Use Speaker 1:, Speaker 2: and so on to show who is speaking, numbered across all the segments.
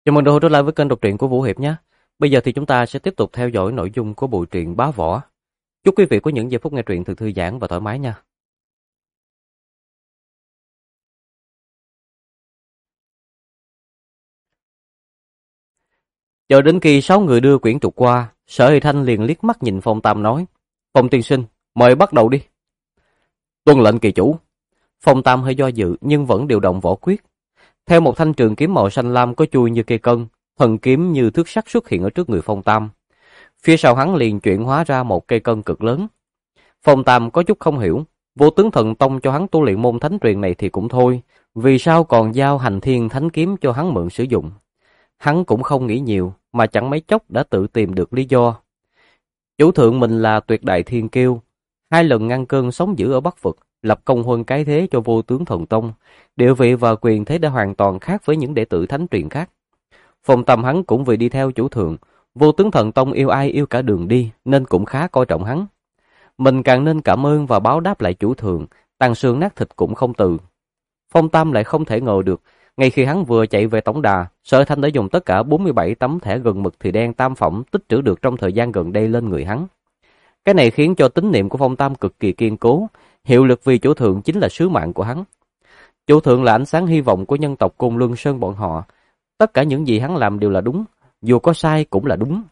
Speaker 1: Chào mừng đồng trở lại với kênh đọc truyện của Vũ Hiệp nhé. Bây giờ thì chúng ta sẽ tiếp tục theo dõi nội dung của bộ truyện Bá Võ. Chúc quý vị có những giây phút nghe truyện thật thư giãn và thoải mái nha. Chờ đến khi 6 người đưa quyển trục qua, Sở Hy Thanh liền liếc mắt nhìn Phong Tam nói: "Phong tiên sinh, mời bắt đầu đi." "Tuân lệnh kỳ chủ." Phong Tam hơi do dự nhưng vẫn điều động võ quyết. Theo một thanh trường kiếm màu xanh lam có chuôi như cây cân, thần kiếm như thước sắt xuất hiện ở trước người Phong Tam. Phía sau hắn liền chuyển hóa ra một cây cân cực lớn. Phong Tam có chút không hiểu, Vô Tướng Thần Tông cho hắn tu luyện môn thánh truyền này thì cũng thôi, vì sao còn giao Hành Thiên Thánh Kiếm cho hắn mượn sử dụng? Hắn cũng không nghĩ nhiều, mà chẳng mấy chốc đã tự tìm được lý do. Chủ thượng mình là tuyệt đại thiên kiêu, 2 lần ngăn cơn sóng dữ ở Bắc Vực, lập công huân cái thế cho Vô Tướng Thần Tông, địa vị và quyền thế đã hoàn toàn khác với những đệ tử thánh truyền khác. Phong Tam hắn cũng vì đi theo chủ thượng, Vô Tướng Thần Tông yêu ai yêu cả đường đi, nên cũng khá coi trọng hắn. Mình càng nên cảm ơn và báo đáp lại chủ thượng, tàn xương nát thịt cũng không từ. Phong Tam lại không thể ngờ được, ngay khi hắn vừa chạy về tổng đà, Sở Thanh đã dùng tất cả 47 tấm thẻ gần mực thì đen tam phẩm tích trữ được trong thời gian gần đây lên người hắn. Cái này khiến cho tín niệm của Phong Tam cực kỳ kiên cố, hiệu lực vì chủ thượng chính là sứ mạng của hắn. Chủ thượng là ánh sáng hy vọng của nhân tộc Côn Luân Sơn bọn họ, tất cả những gì hắn làm đều là đúng, dù có sai cũng là đúng.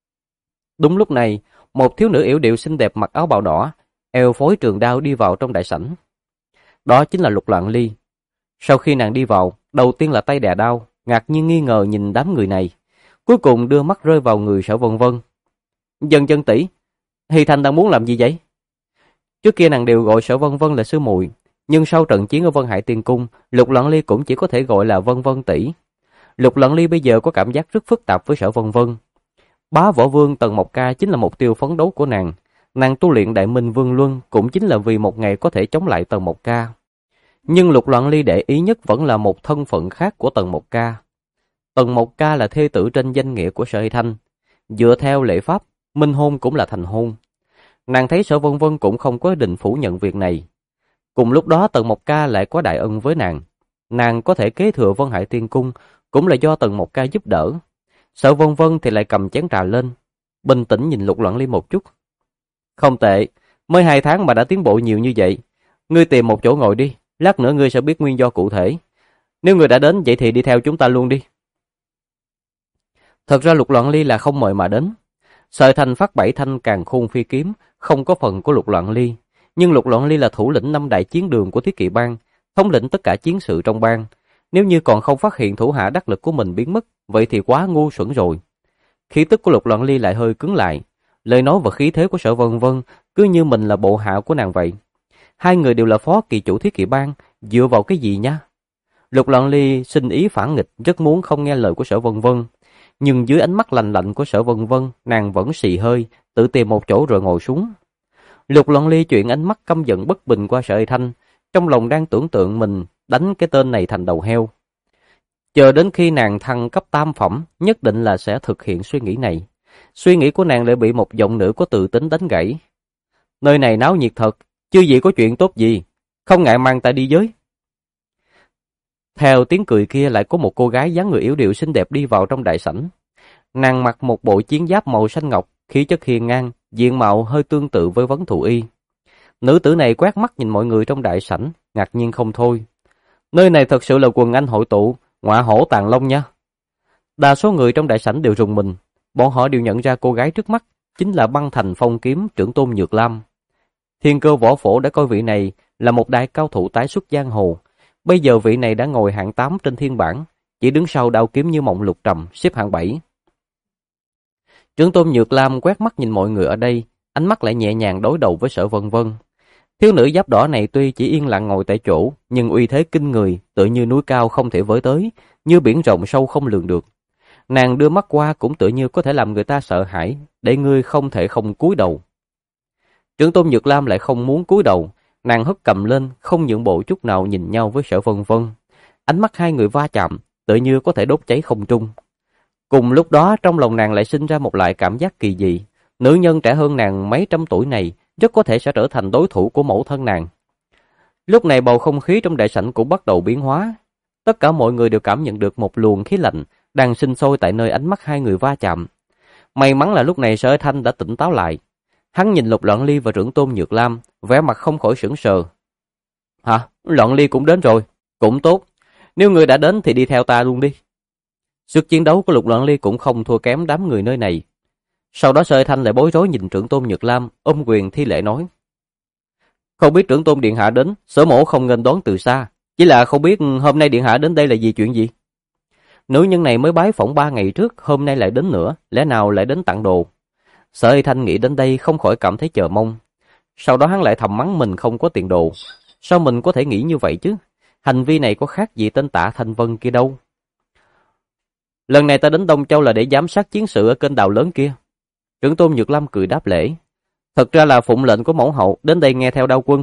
Speaker 1: Đúng lúc này, một thiếu nữ yểu điệu xinh đẹp mặc áo bào đỏ, eo phối trường đao đi vào trong đại sảnh. Đó chính là Lục Loạn Ly. Sau khi nàng đi vào, đầu tiên là tay đè đao, ngạc nhiên nghi ngờ nhìn đám người này, cuối cùng đưa mắt rơi vào người Sở Vân Vân. "Dân dân tỷ, Hy Thanh đang muốn làm gì vậy?" Trước kia nàng đều gọi Sở Vân Vân là sư muội, nhưng sau trận chiến ở Vân Hải Tiên Cung, Lục Loạn Ly cũng chỉ có thể gọi là Vân Vân tỷ. Lục Loạn Ly bây giờ có cảm giác rất phức tạp với Sở Vân Vân. Bá Võ Vương Tần Mộc Ca chính là mục tiêu phấn đấu của nàng. Nàng tu luyện Đại Minh Vương Luân cũng chính là vì một ngày có thể chống lại Tần Mộc Ca. Nhưng Lục Loạn Ly để ý nhất vẫn là một thân phận khác của Tần Mộc Ca. Tần Mộc Ca là thê tử trên danh nghĩa của Sở Hy Thanh. Dựa theo lễ pháp, minh hôn cũng là thành hôn. Nàng thấy Sở Vân Vân cũng không có ý định phủ nhận việc này. Cùng lúc đó Tần Mộc Ca lại có đại ân với nàng. Nàng có thể kế thừa Vân Hải Tiên Cung cũng là do Tần Mộc Ca giúp đỡ. Sở Vân Vân thì lại cầm chén trà lên, bình tĩnh nhìn Lục Loạn Ly một chút. "Không tệ, mới 2 tháng mà đã tiến bộ nhiều như vậy. Ngươi tìm một chỗ ngồi đi, lát nữa ngươi sẽ biết nguyên do cụ thể. Nếu ngươi đã đến vậy thì đi theo chúng ta luôn đi." Thật ra Lục Loạn Ly là không mời mà đến. Sợi Thành phát 7 thanh càn khôn phi kiếm, không có phần của Lục Loạn Ly, nhưng Lục Loạn Ly là thủ lĩnh 5 đại chiến đường của Thiết Kỵ bang, thống lĩnh tất cả chiến sự trong bang. Nếu như còn không phát hiện thủ hạ đắc lực của mình biến mất, vậy thì quá ngu xuẩn rồi. Khí tức của Lục Loạn Ly lại hơi cứng lại, lời nói và khí thế của Sở Vân Vân cứ như mình là bộ hạ của nàng vậy. 2 người đều là phó kỳ chủ Thiết Kỵ bang, dựa vào cái gì nhá? Lục Loạn Ly sinh ý phản nghịch, rất muốn không nghe lời của Sở Vân Vân, nhưng dưới ánh mắt lạnh lạnh của Sở Vân Vân, nàng vẫn xì hơi, tự tìm một chỗ rồi ngồi xuống. Lục Loạn Ly chuyển ánh mắt căm giận bất bình qua Sở Hy Thanh, trong lòng đang tưởng tượng mình đánh cái tên này thành đầu heo. Chờ đến khi nàng thăng cấp tam phẩm, nhất định là sẽ thực hiện suy nghĩ này. Suy nghĩ của nàng lại bị một giọng nữ có tự tính đánh gãy. "Nơi này náo nhiệt thật, chưa gì có chuyện tốt gì, không ngại mang ta đi với." Theo tiếng cười kia lại có một cô gái dáng người yếu điệu xinh đẹp đi vào trong đại sảnh. Nàng mặc một bộ chiến giáp màu xanh ngọc, khí chất hiên ngang, diện mạo hơi tương tự với Vấn Thụ Y. Nữ tử này quét mắt nhìn mọi người trong đại sảnh, ngạc nhiên không thôi. Nơi này thật sự là quần anh hội tụ, ngọa hổ tàng long nha. Đa số người trong đại sảnh đều rùng mình, bọn họ đều nhận ra cô gái trước mắt chính là Băng Thành Phong Kiếm trưởng tôn Nhược Lam. Thiên Cơ Võ Phổ đã coi vị này là một đại cao thủ tái xuất giang hồ. Bây giờ vị này đã ngồi hạng 8 trên thiên bảng, chỉ đứng sau Đao Kiếm Như Mộng Lục Trầm xếp hạng 7. Trưởng tôn Nhược Lam quét mắt nhìn mọi người ở đây, ánh mắt lại nhẹ nhàng đối đầu với Sở Vân Vân. Thiếu nữ giáp đỏ này tuy chỉ yên lặng ngồi tại chỗ, nhưng uy thế kinh người, tựa như núi cao không thể với tới, như biển rộng sâu không lường được. Nàng đưa mắt qua cũng tựa như có thể làm người ta sợ hãi, để ngươi không thể không cúi đầu. Trưởng tôn Nhược Lam lại không muốn cúi đầu, nàng hất cầm lên, không nhượng bộ chút nào nhìn nhau với Sở Vân Vân. Ánh mắt hai người va chạm, tựa như có thể đốt cháy không trung. Cùng lúc đó trong lòng nàng lại sinh ra một loại cảm giác kỳ dị, nữ nhân trẻ hơn nàng mấy trăm tuổi này rất có thể sẽ trở thành đối thủ của mẫu thân nàng. Lúc này bầu không khí trong đại sảnh cũng bắt đầu biến hóa. Tất cả mọi người đều cảm nhận được một luồng khí lạnh đang sinh sôi tại nơi ánh mắt hai người va chạm. May mắn là lúc này Sở Hải Thanh đã tỉnh táo lại. Hắn nhìn Lục Loạn Ly và trưởng tôn Nhược Lam, vẻ mặt không khỏi sững sờ. Hả? Loạn Ly cũng đến rồi. Cũng tốt. Nếu người đã đến thì đi theo ta luôn đi. Sức chiến đấu của Lục Loạn Ly cũng không thua kém đám người nơi này. Sau đó Sở Hải Thanh lại bối rối nhìn trưởng tôn Nhược Lam, ôm quyền thi lễ nói. Không biết trưởng tôn điện hạ đến, Sở mỗ không nghênh đón từ xa. Chỉ là không biết hôm nay điện hạ đến đây là vì chuyện gì? Nữ nhân này mới bái phỏng 3 ngày trước, hôm nay lại đến nữa, lẽ nào lại đến tặng đồ? Sở Hải Thanh nghĩ đến đây không khỏi cảm thấy chờ mong. Sau đó hắn lại thầm mắng mình không có tiền đồ. Sao mình có thể nghĩ như vậy chứ? Hành vi này có khác gì tên Tạ Thanh Vân kia đâu. Lần này ta đến Đông Châu là để giám sát chiến sự ở kênh đào lớn kia. Trưởng tôn Nhược Lâm cười đáp lễ. Thật ra là phụng lệnh của mẫu hậu đến đây nghe theo Đao Quân.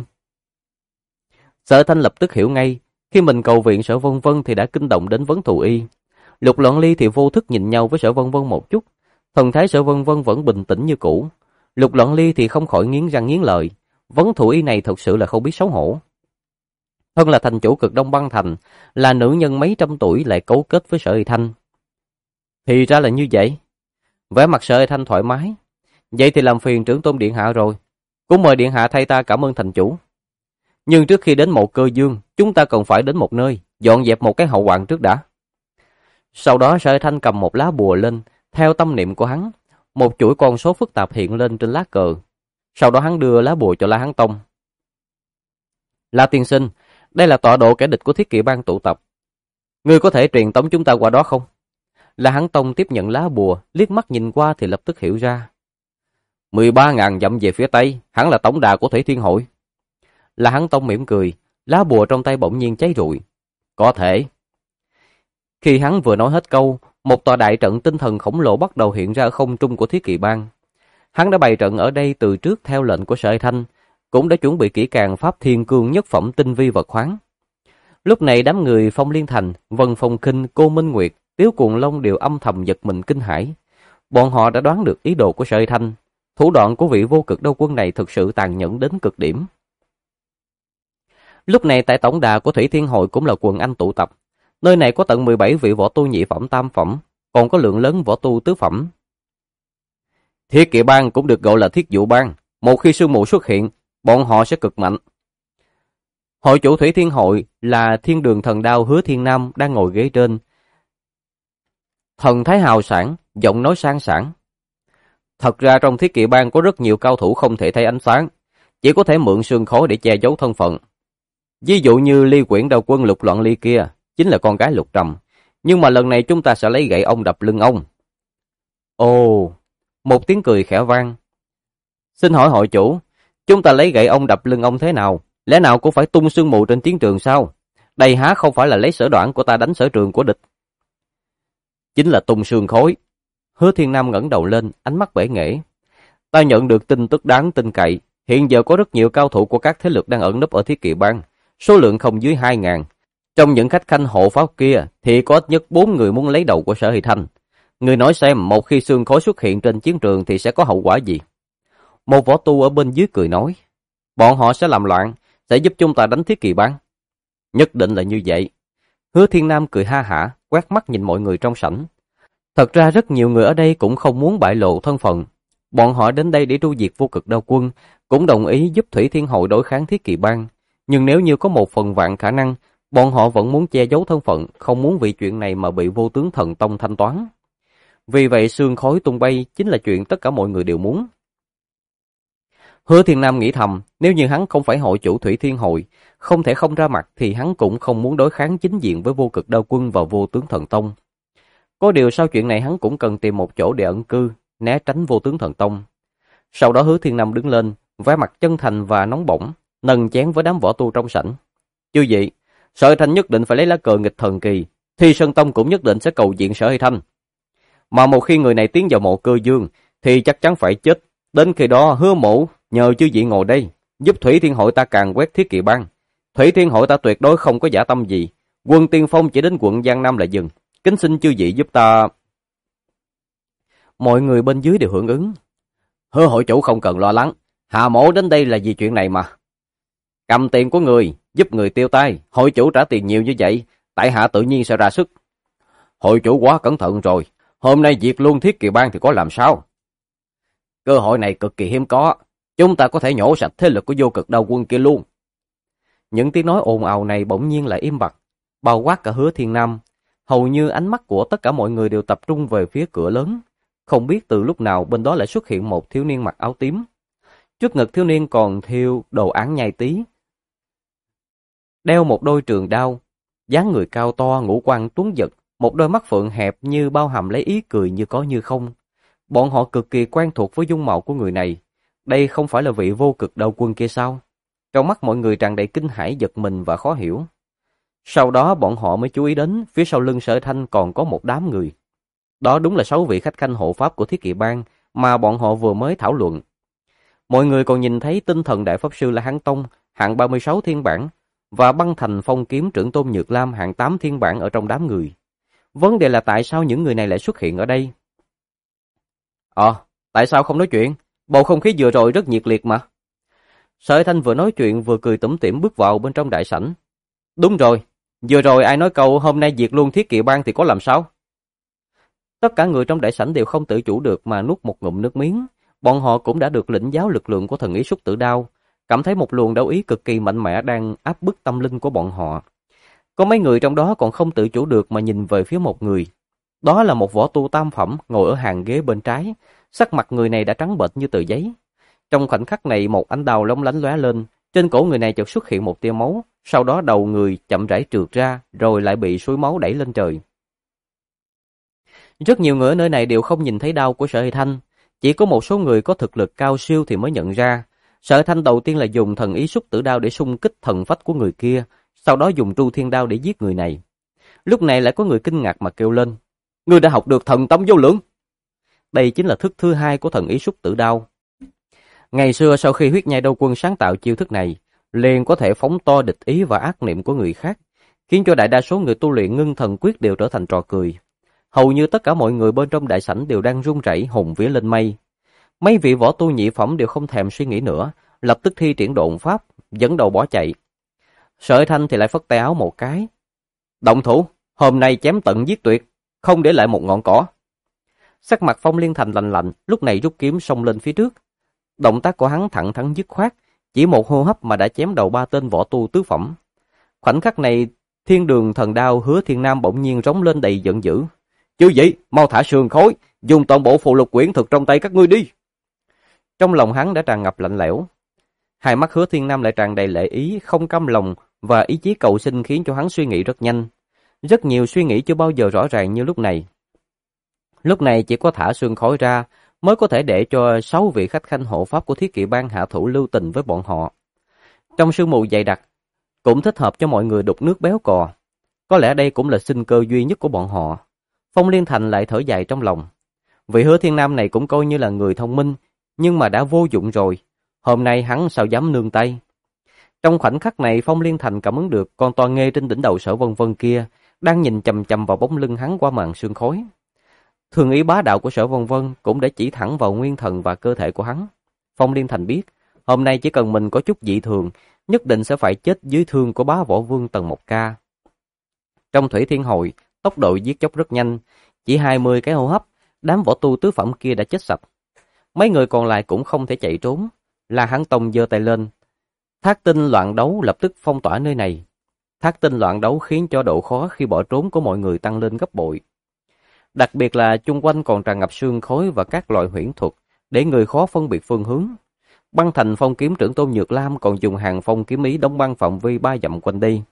Speaker 1: Sở Thanh lập tức hiểu ngay. Khi mình cầu viện Sở Vân Vân thì đã kinh động đến Vấn Thù Y. Lục Loạn Ly thì vô thức nhìn nhau với Sở Vân Vân một chút. Thần thái Sở Vân Vân vẫn bình tĩnh như cũ. Lục Loạn Ly thì không khỏi nghiến răng nghiến lợi. Vấn Thù Y này thật sự là không biết xấu hổ. Thân là thành chủ Cực Đông Băng Thành, là nữ nhân mấy trăm tuổi lại cấu kết với Sở Hải Thanh. Thì ra là như vậy. Vẻ mặt Sở Hải Thanh thoải mái. Vậy thì làm phiền trưởng tôn điện hạ rồi. Cũng mời điện hạ thay ta cảm ơn thành chủ. Nhưng trước khi đến Mộ Cơ Dương, chúng ta cần phải đến một nơi, dọn dẹp một cái hậu hoạn trước đã. Sau đó Sở Hải Thanh cầm một lá bùa lên, theo tâm niệm của hắn, một chuỗi con số phức tạp hiện lên trên lá cờ. Sau đó hắn đưa lá bùa cho La Hán Tông. La tiên sinh, đây là tọa độ kẻ địch của Thiết Kỵ Bang tụ tập. Ngươi có thể truyền tống chúng ta qua đó không? La Hán Tông tiếp nhận lá bùa, liếc mắt nhìn qua thì lập tức hiểu ra. 13.000 dặm về phía tây, hẳn là tổng đà của Thủy Thiên Hội. La Hán Tông mỉm cười, lá bùa trong tay bỗng nhiên cháy rụi. Có thể. Khi hắn vừa nói hết câu, một tòa đại trận tinh thần khổng lồ bắt đầu hiện ra ở không trung của Thiết Kỵ Bang. Hắn đã bày trận ở đây từ trước theo lệnh của Sở Hải Thanh, cũng đã chuẩn bị kỹ càng pháp thiên cương nhất phẩm tinh vi vật khoáng. Lúc này đám người Phong Liên Thành, Vân Phong Kinh, Cô Minh Nguyệt, Tiếu Cuồng Long đều âm thầm giật mình kinh hãi. Bọn họ đã đoán được ý đồ của Sở Hải Thanh. Thủ đoạn của vị vô cực đao quân này thực sự tàn nhẫn đến cực điểm. Lúc này tại tổng đà của Thủy Thiên Hội cũng là quần anh tụ tập. Nơi này có tận 17 vị võ tu nhị phẩm tam phẩm, còn có lượng lớn võ tu tứ phẩm. Thiết Kỵ Bang cũng được gọi là Thiết Dụ Bang. Một khi sương mù xuất hiện, bọn họ sẽ cực mạnh. Hội chủ Thủy Thiên Hội là Thiên Đường Thần Đao Hứa Thiên Nam đang ngồi ghế trên. Thần thái hào sảng, giọng nói sang sảng. Thật ra trong Thiết Kỵ Bang có rất nhiều cao thủ không thể thấy ánh sáng, chỉ có thể mượn sương khói để che giấu thân phận. Ví dụ như Ly Quyển Đao Quân Lục Loạn Ly kia, chính là con gái Lục Trầm. Nhưng mà lần này chúng ta sẽ lấy gậy ông đập lưng ông. Ồ, một tiếng cười khẽ vang. Xin hỏi hội chủ, chúng ta lấy gậy ông đập lưng ông thế nào? Lẽ nào cũng phải tung sương mù trên chiến trường sao? Đây há không phải là lấy sở đoạn của ta đánh sở trường của địch. Chính là tung sương khói. Hứa Thiên Nam ngẩng đầu lên, ánh mắt bể nghễ. Ta nhận được tin tức đáng tin cậy. Hiện giờ có rất nhiều cao thủ của các thế lực đang ẩn núp ở Thiết Kỵ Bang, số lượng không dưới 2.000. Trong những khách khanh hộ pháp kia thì có ít nhất 4 người muốn lấy đầu của Sở Hải Thanh. Người nói xem một khi sương khói xuất hiện trên chiến trường thì sẽ có hậu quả gì? Một võ tu ở bên dưới cười nói. Bọn họ sẽ làm loạn, sẽ giúp chúng ta đánh Thiết Kỵ Bang. Nhất định là như vậy. Hứa Thiên Nam cười ha hả, quét mắt nhìn mọi người trong sảnh. Thật ra rất nhiều người ở đây cũng không muốn bại lộ thân phận. Bọn họ đến đây để tru diệt vô cực đao quân, cũng đồng ý giúp Thủy Thiên Hội đối kháng Thiết Kỵ Bang. Nhưng nếu như có một phần vạn khả năng, bọn họ vẫn muốn che giấu thân phận, không muốn vì chuyện này mà bị vô tướng thần tông thanh toán. Vì vậy sương khói tung bay chính là chuyện tất cả mọi người đều muốn. Hứa Thiên Nam nghĩ thầm, nếu như hắn không phải hội chủ Thủy Thiên Hội, không thể không ra mặt thì hắn cũng không muốn đối kháng chính diện với vô cực đao quân và vô tướng thần tông. Có điều sau chuyện này hắn cũng cần tìm một chỗ để ẩn cư, né tránh vô tướng thần tông. Sau đó Hứa Thiên Nam đứng lên, vẻ mặt chân thành và nóng bỏng, nâng chén với đám võ tu trong sảnh. Chư vị, Sở Hải Thanh nhất định phải lấy lá cờ nghịch thần kỳ, Thi Sơn Tông cũng nhất định sẽ cầu viện Sở Hải Thanh. Mà một khi người này tiến vào Mộ Cơ Dương thì chắc chắn phải chết. Đến khi đó hứa mộ nhờ chư vị ngồi đây, giúp Thủy Thiên Hội ta càn quét Thiết Kỵ Bang. Thủy Thiên Hội ta tuyệt đối không có giả tâm gì. Quân tiên phong chỉ đến quận Giang Nam là dừng. Kính xin chư vị giúp ta. Mọi người bên dưới đều hưởng ứng. Hứa hội chủ không cần lo lắng. Hà mổ đến đây là vì chuyện này mà. Cầm tiền của người, giúp người tiêu tai. Hội chủ trả tiền nhiều như vậy, tại hạ tự nhiên sẽ ra sức. Hội chủ quá cẩn thận rồi, hôm nay diệt luôn Thiết Kỵ Bang thì có làm sao? Cơ hội này cực kỳ hiếm có, chúng ta có thể nhổ sạch thế lực của Vô Cực Đao Quân kia luôn. Những tiếng nói ồn ào này bỗng nhiên lại im bặt, bao quát cả Hứa Thiên Nam. Hầu như ánh mắt của tất cả mọi người đều tập trung về phía cửa lớn. Không biết từ lúc nào bên đó lại xuất hiện một thiếu niên mặc áo tím. Trước ngực thiếu niên còn thêu đồ án nhai tí, đeo một đôi trường đao, dáng người cao to, ngũ quan tuấn giật, một đôi mắt phượng hẹp như bao hàm lấy ý cười như có như không. Bọn họ cực kỳ quen thuộc với dung mạo của người này. Đây không phải là vị Vô Cực Đao Quân kia sao? Trong mắt mọi người tràn đầy kinh hãi, giật mình và khó hiểu. Sau đó bọn họ mới chú ý đến phía sau lưng Sở Thanh còn có một đám người. Đó đúng là 6 vị khách khanh hộ pháp của Thiết Kỵ Bang mà bọn họ vừa mới thảo luận. Mọi người còn nhìn thấy tinh thần đại pháp sư La Hán Tông hạng 36 thiên bản và băng thành phong kiếm trưởng tôn Nhược Lam hạng 8 thiên bản ở trong đám người. Vấn đề là tại sao những người này lại xuất hiện ở đây? Tại sao không nói chuyện? Bầu không khí vừa rồi rất nhiệt liệt mà. Sở Thanh vừa nói chuyện vừa cười tủm tỉm bước vào bên trong đại sảnh. Đúng rồi, vừa rồi ai nói câu hôm nay diệt luôn Thiết Kỵ Bang thì có làm sao? Tất cả người trong đại sảnh đều không tự chủ được mà nuốt một ngụm nước miếng. Bọn họ cũng đã được lĩnh giáo lực lượng của thần ý Súc Tử Đao, cảm thấy một luồng đấu ý cực kỳ mạnh mẽ đang áp bức tâm linh của bọn họ. Có mấy người trong đó còn không tự chủ được mà nhìn về phía một người. Đó là một võ tu tam phẩm ngồi ở hàng ghế bên trái, sắc mặt người này đã trắng bệch như tờ giấy. Trong khoảnh khắc này một ánh đao lóng lánh lóe lên, trên cổ người này chợt xuất hiện một tia máu, sau đó đầu người chậm rãi trượt ra, rồi lại bị suối máu đẩy lên trời. Rất nhiều người ở nơi này đều không nhìn thấy đao của Sở Hy Thanh, chỉ có một số người có thực lực cao siêu thì mới nhận ra. Sở Thanh đầu tiên là dùng thần ý Súc Tử Đao để xung kích thần phách của người kia, sau đó dùng Tru Thiên Đao để giết người này. Lúc này lại có người kinh ngạc mà kêu lên: "Ngươi đã học được thần tông vô lượng!" Đây chính là thức thứ 2 của thần ý Súc Tử Đao. Ngày xưa sau khi Huyết Nhai Đao Quân sáng tạo chiêu thức này, liền có thể phóng to địch ý và ác niệm của người khác, khiến cho đại đa số người tu luyện Ngưng Thần Quyết đều trở thành trò cười. Hầu như tất cả mọi người bên trong đại sảnh đều đang run rẩy hồn vía lên mây. Mấy vị võ tu nhị phẩm đều không thèm suy nghĩ nữa, lập tức thi triển độn pháp, dẫn đầu bỏ chạy. Sở Thanh thì lại phất tay áo một cái: "Động thủ, hôm nay chém tận giết tuyệt, không để lại một ngọn cỏ." Sắc mặt Phong Liên Thành lạnh lạnh, lúc này rút kiếm xông lên phía trước. Động tác của hắn thẳng thắn dứt khoát, chỉ một hô hấp mà đã chém đầu 3 tên võ tu tứ phẩm. Khoảnh khắc này, Thiên Đường Thần Đao Hứa Thiên Nam bỗng nhiên rống lên đầy giận dữ: "Chứ gì, mau thả sườn khối, dùng toàn bộ phù lục quyển thực trong tay các ngươi đi." Trong lòng hắn đã tràn ngập lạnh lẽo. Hai mắt Hứa Thiên Nam lại tràn đầy lệ ý, không cam lòng và ý chí cầu sinh khiến cho hắn suy nghĩ rất nhanh. Rất nhiều suy nghĩ chưa bao giờ rõ ràng như lúc này. Lúc này chỉ có thả sương khói ra mới có thể để cho 6 vị khách khanh hộ pháp của Thiết Kỵ Bang hạ thủ lưu tình với bọn họ. Trong sương mù dày đặc, cũng thích hợp cho mọi người đục nước béo cò. Có lẽ đây cũng là sinh cơ duy nhất của bọn họ. Phong Liên Thành lại thở dài trong lòng. Vị Hứa Thiên Nam này cũng coi như là người thông minh, nhưng mà đã vô dụng rồi. Hôm nay hắn sao dám nương tay. Trong khoảnh khắc này, Phong Liên Thành cảm ứng được con toa nghê trên đỉnh đầu Sở Vân Vân kia đang nhìn chằm chằm vào bóng lưng hắn qua màn sương khói. Thường ý bá đạo của Sở Vân Vân cũng đã chỉ thẳng vào nguyên thần và cơ thể của hắn. Phong Liên Thành biết, hôm nay chỉ cần mình có chút dị thường, nhất định sẽ phải chết dưới thương của bá võ vương Tần Mộc Ca. Trong Thủy Thiên Hội, tốc độ giết chóc rất nhanh, chỉ 20 cái hô hấp, đám võ tu tứ phẩm kia đã chết sạch. Mấy người còn lại cũng không thể chạy trốn. La Hán Tông giơ tay lên, thác tinh loạn đấu lập tức phong tỏa nơi này. Thác tinh loạn đấu khiến cho độ khó khi bỏ trốn của mọi người tăng lên gấp bội. Đặc biệt là chung quanh còn tràn ngập sương khói và các loại huyễn thuật, để người khó phân biệt phương hướng. Băng thành phong kiếm trưởng tôn Nhược Lam còn dùng hàng phong kiếm ý đóng băng phạm vi 3 dặm quanh đây.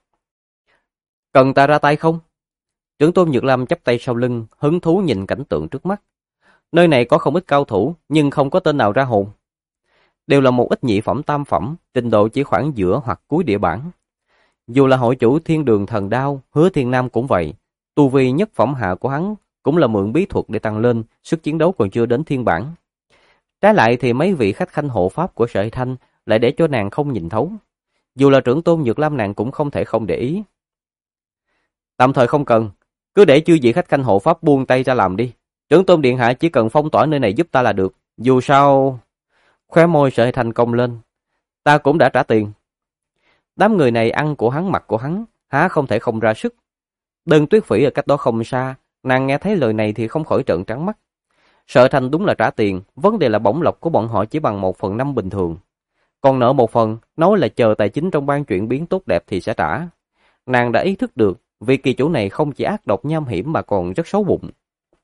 Speaker 1: "Cần ta ra tay không?" Trưởng tôn Nhược Lam chắp tay sau lưng, hứng thú nhìn cảnh tượng trước mắt. Nơi này có không ít cao thủ, nhưng không có tên nào ra hồn. Đều là một ít nhị phẩm tam phẩm, trình độ chỉ khoảng giữa hoặc cuối địa bảng. Dù là hội chủ Thiên Đường Thần Đao, Hứa Thiên Nam cũng vậy. Tu vi nhất phẩm hạ của hắn cũng là mượn bí thuật để tăng lên, sức chiến đấu còn chưa đến thiên bản. Trái lại thì mấy vị khách khanh hộ pháp của Sở Thanh lại để cho nàng không nhìn thấu. Dù là trưởng tôn Nhược Lam nàng cũng không thể không để ý. "Tạm thời không cần, cứ để chư vị khách khanh hộ pháp buông tay ra làm đi. Trưởng tôn điện hạ chỉ cần phong tỏa nơi này giúp ta là được. Dù sao..." Khóe môi Sở Thanh cong lên. "Ta cũng đã trả tiền." Đám người này ăn của hắn mặc của hắn, há không thể không ra sức. Đơn Tuyết Phỉ ở cách đó không xa, Nàng nghe thấy lời này thì không khỏi trợn trắng mắt. Sở Thanh đúng là trả tiền, vấn đề là bổng lộc của bọn họ chỉ bằng 1/5 bình thường. Còn nợ một phần, nói là chờ tài chính trong ban chuyển biến tốt đẹp thì sẽ trả. Nàng đã ý thức được, vì kỳ chủ này không chỉ ác độc nham hiểm mà còn rất xấu bụng.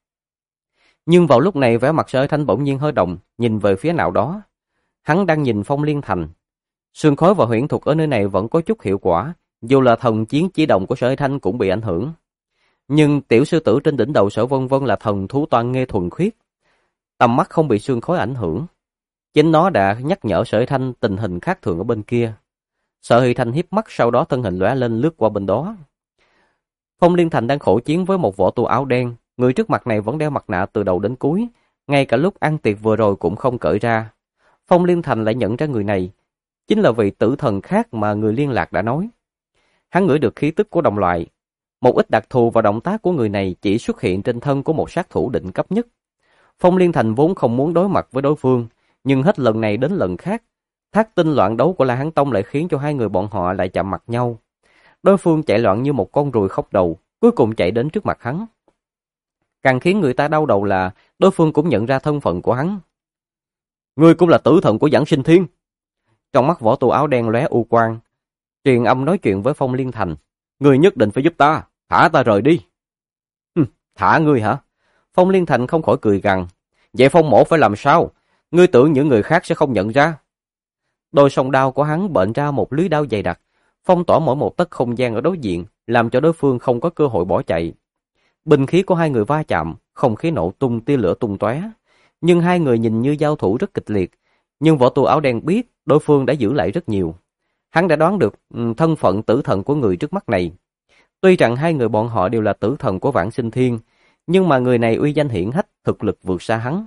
Speaker 1: Nhưng vào lúc này vẻ mặt Sở Thanh bỗng nhiên hơi động, nhìn về phía nào đó. Hắn đang nhìn Phong Liên Thành. Sương khói và huyễn thuật ở nơi này vẫn có chút hiệu quả, dù là thần chiến chỉ động của Sở Thanh cũng bị ảnh hưởng. Nhưng tiểu sư tử trên đỉnh đầu Sở Vân Vân là thần thú toan nghe thuần khiết, tầm mắt không bị sương khói ảnh hưởng. Chính nó đã nhắc nhở Sở Thanh tình hình khác thường ở bên kia. Sở Hy Thanh hiếp mắt, sau đó thân hình lóe lên lướt qua bên đó. Phong Liên Thành đang khổ chiến với một võ tu áo đen, người trước mặt này vẫn đeo mặt nạ từ đầu đến cuối, ngay cả lúc ăn tiệc vừa rồi cũng không cởi ra. Phong Liên Thành lại nhận ra người này chính là vị tử thần khác mà người liên lạc đã nói. Hắn ngửi được khí tức của đồng loại. Một ít đặc thù và động tác của người này chỉ xuất hiện trên thân của một sát thủ định cấp nhất. Phong Liên Thành vốn không muốn đối mặt với đối phương, nhưng hết lần này đến lần khác, thác tinh loạn đấu của La Hán Tông lại khiến cho hai người bọn họ lại chạm mặt nhau. Đối phương chạy loạn như một con ruồi khóc đầu, cuối cùng chạy đến trước mặt hắn. Càng khiến người ta đau đầu là đối phương cũng nhận ra thân phận của hắn. Ngươi cũng là tử thần của Giảng Sinh Thiên. Trong mắt võ tu áo đen lóe u quang, truyền âm nói chuyện với Phong Liên Thành. Ngươi nhất định phải giúp ta, thả ta rời đi. Thả ngươi hả? Phong Liên Thành không khỏi cười gằn. Vậy Phong mổ phải làm sao? Ngươi tưởng những người khác sẽ không nhận ra? Đôi song đao của hắn bệnh ra một lưới đao dày đặc, phong tỏa mỗi một tấc không gian ở đối diện, làm cho đối phương không có cơ hội bỏ chạy. Binh khí của hai người va chạm, không khí nổ tung, tia lửa tung tóe. Nhưng hai người nhìn như giao thủ rất kịch liệt. Nhưng võ tu áo đen biết đối phương đã giữ lại rất nhiều. Hắn đã đoán được thân phận tử thần của người trước mắt này. Tuy rằng hai người bọn họ đều là tử thần của Vãng Sinh Thiên, nhưng mà người này uy danh hiển hách, thực lực vượt xa hắn.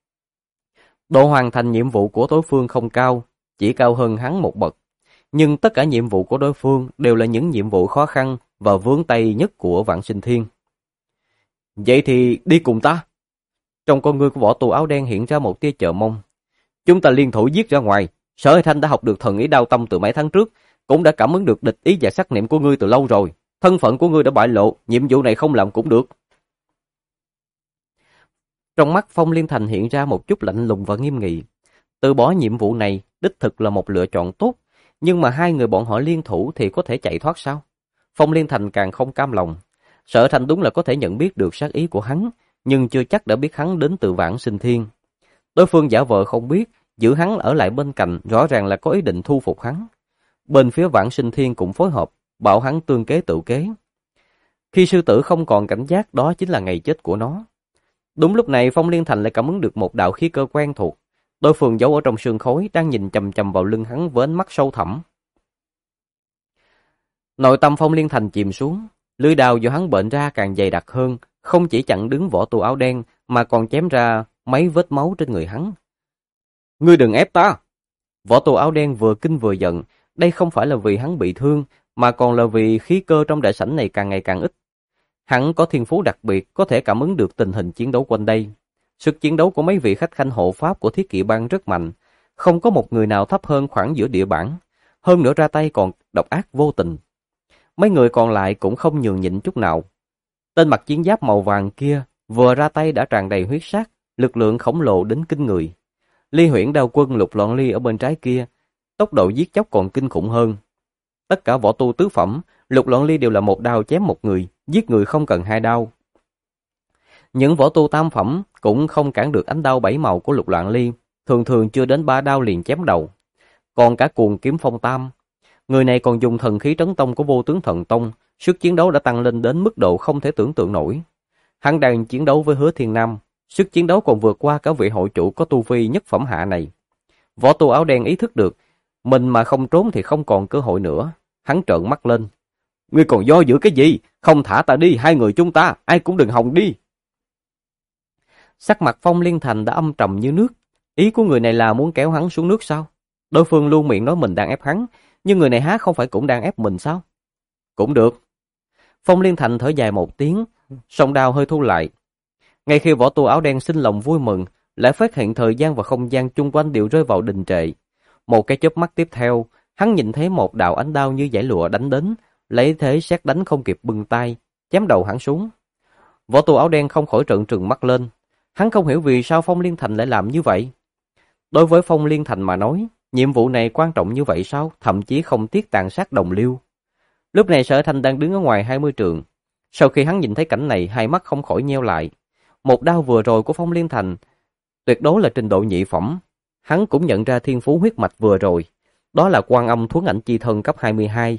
Speaker 1: Độ hoàn thành nhiệm vụ của đối phương không cao, chỉ cao hơn hắn một bậc. Nhưng tất cả nhiệm vụ của đối phương đều là những nhiệm vụ khó khăn và vướng tay nhất của Vãng Sinh Thiên. Vậy thì đi cùng ta. Trong con ngươi của võ tu áo đen hiện ra một tia chờ mong. Chúng ta liên thủ giết ra ngoài. Sở Hy Thanh đã học được thần ý đao tâm từ mấy tháng trước, cũng đã cảm ứng được địch ý và sắc niệm của ngươi từ lâu rồi. Thân phận của ngươi đã bại lộ, nhiệm vụ này không làm cũng được. Trong mắt Phong Liên Thành hiện ra một chút lạnh lùng và nghiêm nghị. Từ bỏ nhiệm vụ này, đích thực là một lựa chọn tốt, nhưng mà hai người bọn họ liên thủ thì có thể chạy thoát sao? Phong Liên Thành càng không cam lòng. Sở Thành đúng là có thể nhận biết được sát ý của hắn, nhưng chưa chắc đã biết hắn đến từ Vãng Sinh Thiên. Đối phương giả vờ không biết, giữ hắn ở lại bên cạnh, rõ ràng là có ý định thu phục hắn. Bên phía Vãng Sinh Thiên cũng phối hợp, bảo hắn tương kế tự kế. Khi sư tử không còn cảnh giác, đó chính là ngày chết của nó. Đúng lúc này Phong Liên Thành lại cảm ứng được một đạo khí cơ quen thuộc. Đối phương giấu ở trong sương khói đang nhìn chằm chằm vào lưng hắn với ánh mắt sâu thẳm. Nội tâm Phong Liên Thành chìm xuống, lưỡi đao do hắn bệnh ra càng dày đặc hơn, không chỉ chặn đứng võ tu áo đen mà còn chém ra mấy vết máu trên người hắn. Ngươi đừng ép ta! Võ tu áo đen vừa kinh vừa giận, đây không phải là vì hắn bị thương, mà còn là vì khí cơ trong đại sảnh này càng ngày càng ít. Hắn có thiên phú đặc biệt, có thể cảm ứng được tình hình chiến đấu quanh đây. Sức chiến đấu của mấy vị khách khanh hộ pháp của Thiết Kỵ Bang rất mạnh, không có một người nào thấp hơn khoảng giữa địa bản, hơn nữa ra tay còn độc ác vô tình. Mấy người còn lại cũng không nhường nhịn chút nào. Tên mặc chiến giáp màu vàng kia vừa ra tay đã tràn đầy huyết sát, lực lượng khổng lồ đến kinh người. Ly Huyễn Đao Quân Lục Loạn Ly ở bên trái kia, tốc độ giết chóc còn kinh khủng hơn. Tất cả võ tu tứ phẩm, Lục Loạn Ly đều là một đao chém một người, giết người không cần hai đao. Những võ tu tam phẩm cũng không cản được ánh đao bảy màu của Lục Loạn Ly, thường thường chưa đến ba đao liền chém đầu. Còn cả Cuồng Kiếm Phong Tam, người này còn dùng thần khí trấn tông của Vô Tướng Thần Tông, sức chiến đấu đã tăng lên đến mức độ không thể tưởng tượng nổi. Hắn đang chiến đấu với Hứa Thiên Nam, sức chiến đấu còn vượt qua cả vị hội chủ có tu vi nhất phẩm hạ này. Võ tu áo đen ý thức được, mình mà không trốn thì không còn cơ hội nữa. Hắn trợn mắt lên. Ngươi còn do dự cái gì? Không thả ta đi, hai người chúng ta, ai cũng đừng hòng đi. Sắc mặt Phong Liên Thành đã âm trầm như nước. Ý của người này là muốn kéo hắn xuống nước sao? Đối phương luôn miệng nói mình đang ép hắn, nhưng người này há không phải cũng đang ép mình sao? Cũng được. Phong Liên Thành thở dài một tiếng, song đao hơi thu lại. Ngay khi võ tu áo đen sinh lòng vui mừng, lại phát hiện thời gian và không gian chung quanh đều rơi vào đình trệ. Một cái chớp mắt tiếp theo, hắn nhìn thấy một đạo ánh đao như dải lụa đánh đến, lấy thế sét đánh không kịp bưng tay, chém đầu hắn xuống. Võ tu áo đen không khỏi trợn trừng mắt lên. Hắn không hiểu vì sao Phong Liên Thành lại làm như vậy. Đối với Phong Liên Thành mà nói, nhiệm vụ này quan trọng như vậy sao, thậm chí không tiếc tàn sát đồng liêu. Lúc này Sở Thanh đang đứng ở ngoài 20 trượng. Sau khi hắn nhìn thấy cảnh này, hai mắt không khỏi nheo lại. Một đao vừa rồi của Phong Liên Thành tuyệt đối là trình độ nhị phẩm. Hắn cũng nhận ra thiên phú huyết mạch vừa rồi, đó là Quan Âm Thuấn Ảnh Chi Thân cấp 22.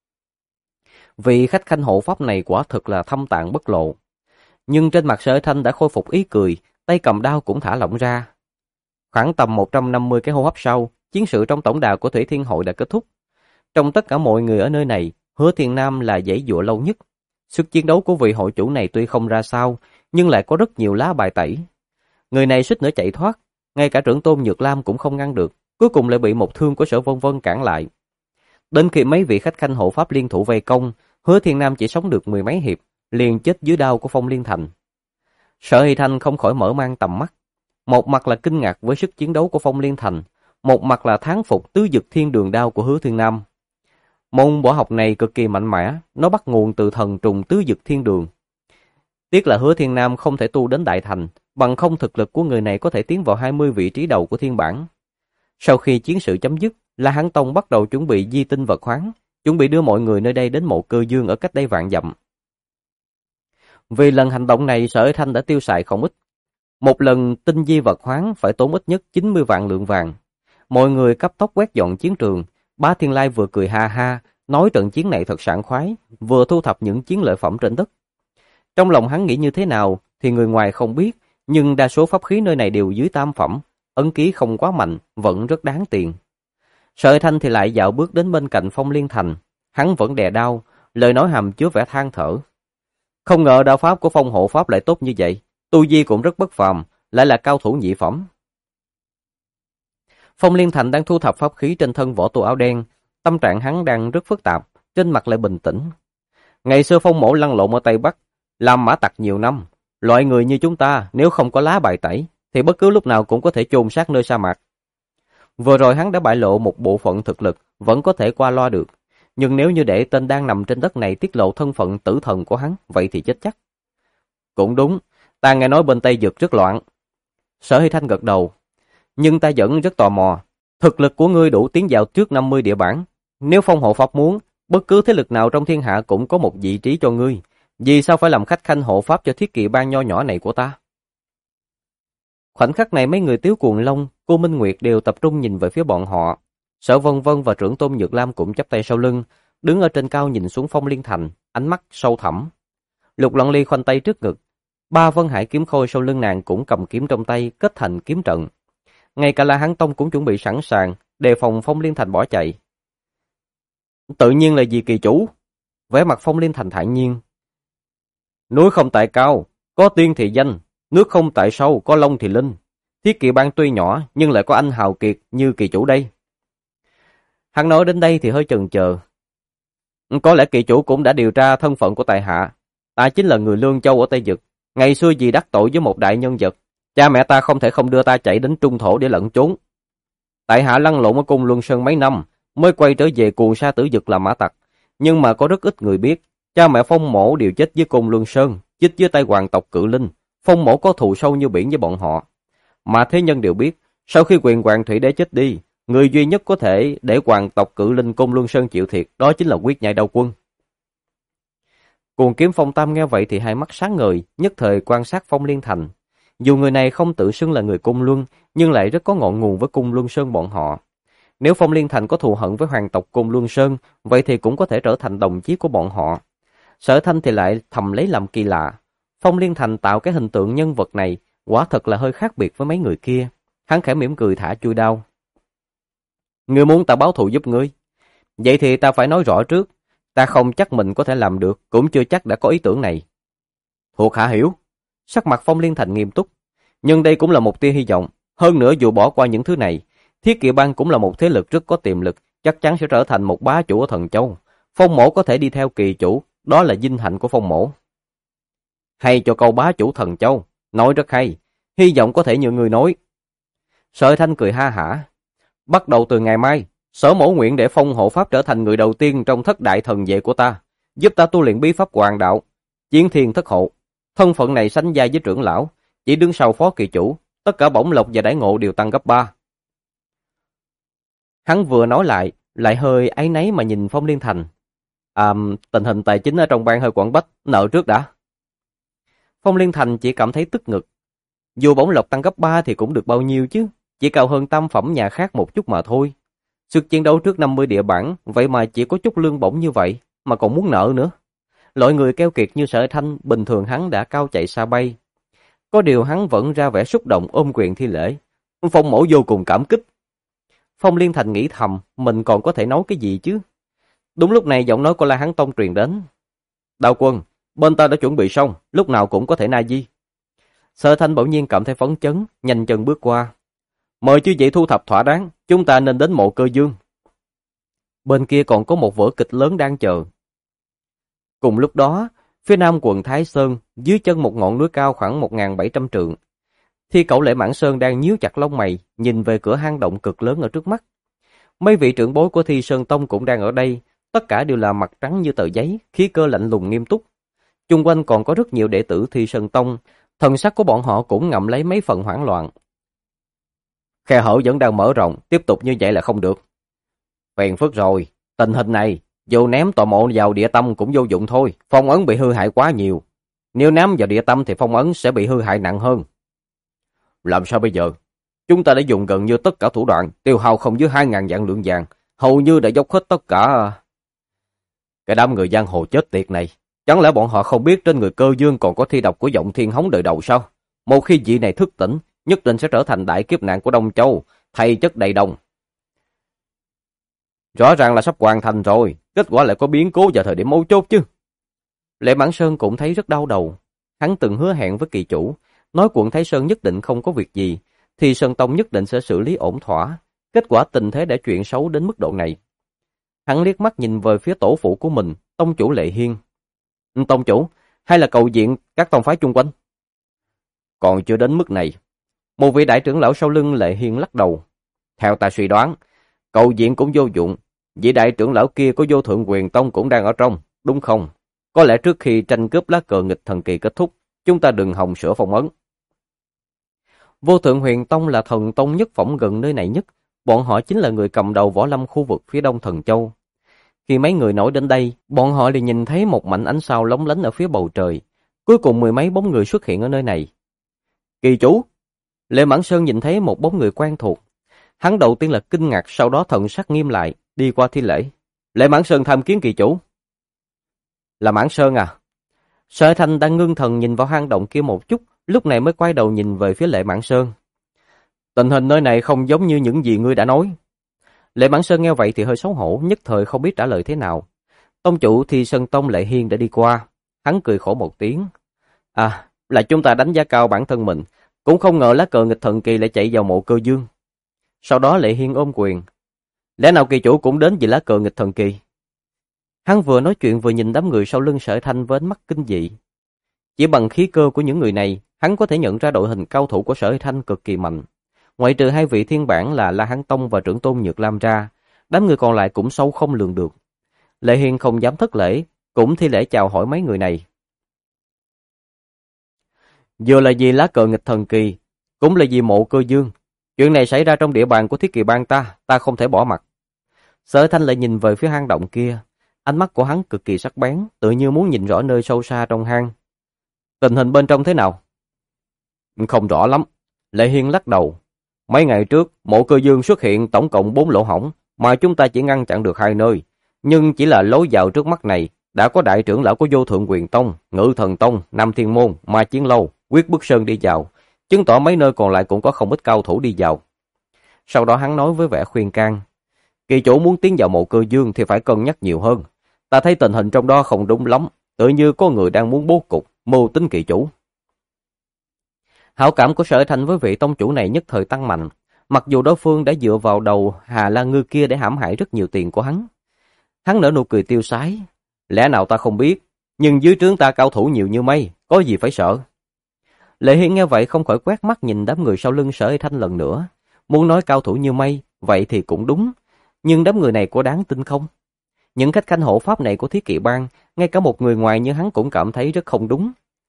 Speaker 1: Vị khách khanh hộ pháp này quả thực là thâm tạng bất lộ. Nhưng trên mặt Sở Thanh đã khôi phục ý cười, tay cầm đao cũng thả lỏng ra. Khoảng tầm 150 cái hô hấp sau, chiến sự trong tổng đà của Thủy Thiên Hội đã kết thúc. Trong tất cả mọi người ở nơi này, Hứa Thiên Nam là giãy giụa lâu nhất. Sức chiến đấu của vị hội chủ này tuy không ra sao, nhưng lại có rất nhiều lá bài tẩy. Người này suýt nữa chạy thoát, ngay cả trưởng tôn Nhược Lam cũng không ngăn được, cuối cùng lại bị một thương của Sở Vân Vân cản lại. Đến khi mấy vị khách khanh hộ pháp liên thủ vây công, Hứa Thiên Nam chỉ sống được mười mấy hiệp, liền chết dưới đao của Phong Liên Thành. Sở Hy Thanh không khỏi mở mang tầm mắt, một mặt là kinh ngạc với sức chiến đấu của Phong Liên Thành, một mặt là thán phục tứ dực thiên đường đao của Hứa Thiên Nam. Môn võ học này cực kỳ mạnh mẽ, nó bắt nguồn từ thần trùng tứ dực thiên đường. Tiếc là Hứa Thiên Nam không thể tu đến đại thành, bằng không thực lực của người này có thể tiến vào 20 vị trí đầu của thiên bản. Sau khi chiến sự chấm dứt, La Hán Tông bắt đầu chuẩn bị di tinh vật khoáng, chuẩn bị đưa mọi người nơi đây đến mộ Cơ Dương ở cách đây vạn dặm. Vì lần hành động này, Sở Thanh đã tiêu xài không ít. Một lần tinh di vật khoáng phải tốn ít nhất 90 vạn lượng vàng. Mọi người cấp tốc quét dọn chiến trường. Bá Thiên Lai vừa cười ha ha, nói trận chiến này thật sảng khoái, vừa thu thập những chiến lợi phẩm trên đất. Trong lòng hắn nghĩ như thế nào thì người ngoài không biết, nhưng đa số pháp khí nơi này đều dưới tam phẩm, ấn ký không quá mạnh, vẫn rất đáng tiền. Sở Thanh thì lại dạo bước đến bên cạnh Phong Liên Thành, hắn vẫn đè đao, lời nói hàm chứa vẻ than thở. Không ngờ đạo pháp của Phong hộ pháp lại tốt như vậy, tu vi cũng rất bất phàm, lại là cao thủ nhị phẩm. Phong Liên Thành đang thu thập pháp khí trên thân võ tu áo đen, tâm trạng hắn đang rất phức tạp, trên mặt lại bình tĩnh. Ngày xưa Phong mổ lăn lộn ở Tây Bắc, làm mã tặc nhiều năm, loại người như chúng ta nếu không có lá bài tẩy thì bất cứ lúc nào cũng có thể chôn xác nơi sa mạc. Vừa rồi hắn đã bại lộ một bộ phận thực lực, vẫn có thể qua loa được, nhưng nếu như để tên đang nằm trên đất này tiết lộ thân phận tử thần của hắn, vậy thì chết chắc. Cũng đúng, ta nghe nói bên Tây Dực rất loạn. Sở Hy Thanh gật đầu, nhưng ta vẫn rất tò mò, thực lực của ngươi đủ tiến vào trước 50 địa bản, nếu Phong hộ pháp muốn, bất cứ thế lực nào trong thiên hạ cũng có một vị trí cho ngươi, vì sao phải làm khách khanh hộ pháp cho thiết kỵ bang nho nhỏ này của ta? Khoảnh khắc này mấy người Tiếu Cuồng Long, cô Minh Nguyệt đều tập trung nhìn về phía bọn họ. Sở Vân Vân và trưởng tôn Nhược Lam cũng chắp tay sau lưng, đứng ở trên cao nhìn xuống Phong Liên Thành, ánh mắt sâu thẳm. Lục Loan Ly khoanh tay trước ngực, ba Vân Hải kiếm khôi sau lưng nàng cũng cầm kiếm trong tay, kết thành kiếm trận. Ngay cả La Hán Tông cũng chuẩn bị sẵn sàng, đề phòng Phong Liên Thành bỏ chạy. Tự nhiên là vì kỳ chủ. Vẻ mặt Phong Liên Thành thản nhiên. Núi không tại cao, có tiên thì danh, nước không tại sâu, có long thì linh. Thiết kỵ bang tuy nhỏ, nhưng lại có anh hào kiệt như kỳ chủ đây. Hắn nói đến đây thì hơi chần chờ. Có lẽ kỳ chủ cũng đã điều tra thân phận của tại hạ. Ta chính là người Lương Châu ở Tây Dực. Ngày xưa vì đắc tội với một đại nhân vật, cha mẹ ta không thể không đưa ta chạy đến Trung Thổ để lẩn trốn. Tại hạ lăn lộn ở Cung Luân Sơn mấy năm, mới quay trở về Cuồng Sa Tử Dực làm mã tặc. Nhưng mà có rất ít người biết, cha mẹ Phong mổ đều chết với Cung Luân Sơn, chết dưới tay hoàng tộc Cự Linh. Phong mổ có thù sâu như biển với bọn họ. Mà thế nhân đều biết, sau khi quyền hoàng thủy đế chết đi, người duy nhất có thể để hoàng tộc Cự Linh Cung Luân Sơn chịu thiệt, đó chính là Quyết Nhai Đao Quân. Cuồng Kiếm Phong Tam nghe vậy thì hai mắt sáng ngời, nhất thời quan sát Phong Liên Thành. Dù người này không tự xưng là người Cung Luân, nhưng lại rất có ngọn nguồn với Cung Luân Sơn bọn họ. Nếu Phong Liên Thành có thù hận với hoàng tộc Cung Luân Sơn, vậy thì cũng có thể trở thành đồng chí của bọn họ. Sở Thanh thì lại thầm lấy làm kỳ lạ. Phong Liên Thành tạo cái hình tượng nhân vật này, quả thật là hơi khác biệt với mấy người kia. Hắn khẽ mỉm cười thả chui đao. Ngươi muốn ta báo thù giúp ngươi? Vậy thì ta phải nói rõ trước. Ta không chắc mình có thể làm được, cũng chưa chắc đã có ý tưởng này. Thuộc hạ hiểu. Sắc mặt Phong Liên Thành nghiêm túc. Nhưng đây cũng là một tia hy vọng. Hơn nữa dù bỏ qua những thứ này, Thiết Kỵ Bang cũng là một thế lực rất có tiềm lực, chắc chắn sẽ trở thành một bá chủ ở Thần Châu. Phong mổ có thể đi theo kỳ chủ, đó là vinh hạnh của Phong mổ. Hay cho câu bá chủ Thần Châu, nói rất hay, hy vọng có thể như người nói. Sở Thanh cười ha hả. Bắt đầu từ ngày mai, Sở mổ nguyện để Phong hộ pháp trở thành người đầu tiên trong thất đại thần vệ của ta, giúp ta tu luyện bí pháp hoàng đạo, chiến thiên thất hộ. Thân phận này sánh vai với trưởng lão, chỉ đứng sau phó kỳ chủ, tất cả bổng lộc và đãi ngộ đều tăng gấp 3. Hắn vừa nói lại hơi áy náy mà nhìn Phong Liên Thành. Tình hình tài chính ở trong bang hơi quẩn bách, nợ trước đã. Phong Liên Thành chỉ cảm thấy tức ngực. Dù bổng lộc tăng gấp 3 thì cũng được bao nhiêu chứ, chỉ cao hơn tam phẩm nhà khác một chút mà thôi. Sức chiến đấu trước 50 địa bản, vậy mà chỉ có chút lương bổng như vậy, mà còn muốn nợ nữa. Loại người keo kiệt như Sở Thanh, bình thường hắn đã cao chạy xa bay. Có điều hắn vẫn ra vẻ xúc động ôm quyền thi lễ. Phong mẫu vô cùng cảm kích. Phong Liên Thành nghĩ thầm, mình còn có thể nói cái gì chứ? Đúng lúc này giọng nói của La Hán Tông truyền đến. Đạo quân, bên ta đã chuẩn bị xong, lúc nào cũng có thể na di. Sở Thanh bỗng nhiên cảm thấy phấn chấn, nhanh chân bước qua. Mời chư vị thu thập thỏa đáng, chúng ta nên đến mộ Cơ Dương. Bên kia còn có một vở kịch lớn đang chờ. Cùng lúc đó, phía nam quận Thái Sơn, dưới chân một ngọn núi cao khoảng 1.700 trượng. Thi Cẩu Lệ Mãn Sơn đang nhíu chặt lông mày, nhìn về cửa hang động cực lớn ở trước mắt. Mấy vị trưởng bối của Thi Sơn Tông cũng đang ở đây, tất cả đều là mặt trắng như tờ giấy, khí cơ lạnh lùng nghiêm túc. Chung quanh còn có rất nhiều đệ tử Thi Sơn Tông, thần sắc của bọn họ cũng ngậm lấy mấy phần hoảng loạn. Khe hở vẫn đang mở rộng, tiếp tục như vậy là không được. Phiền phức rồi, tình hình này, dù ném tọa mộ vào địa tâm cũng vô dụng thôi, phong ấn bị hư hại quá nhiều. Nếu ném vào địa tâm thì phong ấn sẽ bị hư hại nặng hơn. Làm sao bây giờ? Chúng ta đã dùng gần như tất cả thủ đoạn, tiêu hao không dưới 2.000 vạn lượng vàng, hầu như đã dốc hết tất cả. Cái đám người giang hồ chết tiệt này, chẳng lẽ bọn họ không biết trên người Cơ Dương còn có thi độc của Vọng Thiên Hống đời đầu sao? Một khi vị này thức tỉnh, nhất định sẽ trở thành đại kiếp nạn của Đông Châu, thay chất đầy đồng. Rõ ràng là sắp hoàn thành rồi, kết quả lại có biến cố vào thời điểm mấu chốt chứ. Lệ Mãn Sơn cũng thấy rất đau đầu. Hắn từng hứa hẹn với kỳ chủ, nói quận Thái Sơn nhất định không có việc gì, thì Sơn Tông nhất định sẽ xử lý ổn thỏa. Kết quả tình thế đã chuyển xấu đến mức độ này. Hắn liếc mắt nhìn về phía tổ phụ của mình, tông chủ Lệ Hiên. Tông chủ, hay là cầu viện các tông phái chung quanh? Còn chưa đến mức này. Một vị đại trưởng lão sau lưng Lệ Hiên lắc đầu. Theo ta suy đoán, cầu viện cũng vô dụng. Vị đại trưởng lão kia của Vô Thượng Quyền Tông cũng đang ở trong, đúng không? Có lẽ trước khi tranh cướp lá cờ nghịch thần kỳ kết thúc, chúng ta đừng hòng sửa phong ấn. Vô Thượng Huyền Tông là thần tông nhất phẩm gần nơi này nhất. Bọn họ chính là người cầm đầu võ lâm khu vực phía đông Thần Châu. Khi mấy người nổi đến đây, bọn họ liền nhìn thấy một mảnh ánh sao lóng lánh ở phía bầu trời. Cuối cùng mười mấy bóng người xuất hiện ở nơi này. Kỳ chủ! Lệ Mãn Sơn nhìn thấy một bóng người quen thuộc. Hắn đầu tiên là kinh ngạc, sau đó thần sắc nghiêm lại, đi qua thi lễ. Lệ Mãn Sơn tham kiến kỳ chủ. Là Mãn Sơn à? Sở Thanh đang ngưng thần nhìn vào hang động kia một chút, lúc này mới quay đầu nhìn về phía Lệ Mãn Sơn. Tình hình nơi này không giống như những gì ngươi đã nói. Lệ Mãn Sơn nghe vậy thì hơi xấu hổ, nhất thời không biết trả lời thế nào. Tông chủ Thi Sơn Tông Lệ Hiên đã đi qua, hắn cười khổ một tiếng. À, là chúng ta đánh giá cao bản thân mình, cũng không ngờ lá cờ nghịch thần kỳ lại chạy vào mộ Cơ Dương. Sau đó Lệ Hiên ôm quyền. Lẽ nào kỳ chủ cũng đến vì lá cờ nghịch thần kỳ? Hắn vừa nói chuyện vừa nhìn đám người sau lưng Sở Thanh với ánh mắt kinh dị. Chỉ bằng khí cơ của những người này, hắn có thể nhận ra đội hình cao thủ của Sở Thanh cực kỳ mạnh. Ngoại trừ hai vị thiên bản là La Hán Tông và trưởng tôn Nhược Lam ra, đám người còn lại cũng sâu không lường được. Lệ Hiên không dám thất lễ, cũng thi lễ chào hỏi mấy người này. Vừa là vì lá cờ nghịch thần kỳ, cũng là vì mộ Cơ Dương. Chuyện này xảy ra trong địa bàn của Thiết Kỳ Bang ta không thể bỏ mặc. Sở Thanh lại nhìn về phía hang động kia, ánh mắt của hắn cực kỳ sắc bén, tự như muốn nhìn rõ nơi sâu xa trong hang. Tình hình bên trong thế nào? Không rõ lắm. Lệ Hiên lắc đầu. Mấy ngày trước, mộ Cơ Dương xuất hiện tổng cộng 4 lỗ hổng, mà chúng ta chỉ ngăn chặn được 2 nơi. Nhưng chỉ là lối vào trước mắt này, đã có đại trưởng lão của Vô Thượng Quyền Tông, Ngự Thần Tông, Nam Thiên Môn, Ma Chiến Lâu, Quyết Bức Sơn đi vào, chứng tỏ mấy nơi còn lại cũng có không ít cao thủ đi vào. Sau đó hắn nói với vẻ khuyên can. Kỳ chủ muốn tiến vào mộ Cơ Dương thì phải cân nhắc nhiều hơn. Ta thấy tình hình trong đó không đúng lắm, tự như có người đang muốn bố cục, mưu tính kỳ chủ. Hảo cảm của Sở Thanh với vị tông chủ này nhất thời tăng mạnh, mặc dù đối phương đã dựa vào đầu Hà La Ngư kia để hãm hại rất nhiều tiền của hắn. Hắn nở nụ cười tiêu sái. Lẽ nào ta không biết, nhưng dưới trướng ta cao thủ nhiều như mây, có gì phải sợ. Lệ Hiên nghe vậy không khỏi quét mắt nhìn đám người sau lưng Sở Thanh lần nữa. Muốn nói cao thủ như mây, vậy thì cũng đúng. Nhưng đám người này có đáng tin không? Những khách khanh hộ pháp này của Thiết Kỵ Bang, ngay cả một người ngoài như hắn cũng cảm thấy rất không đúng.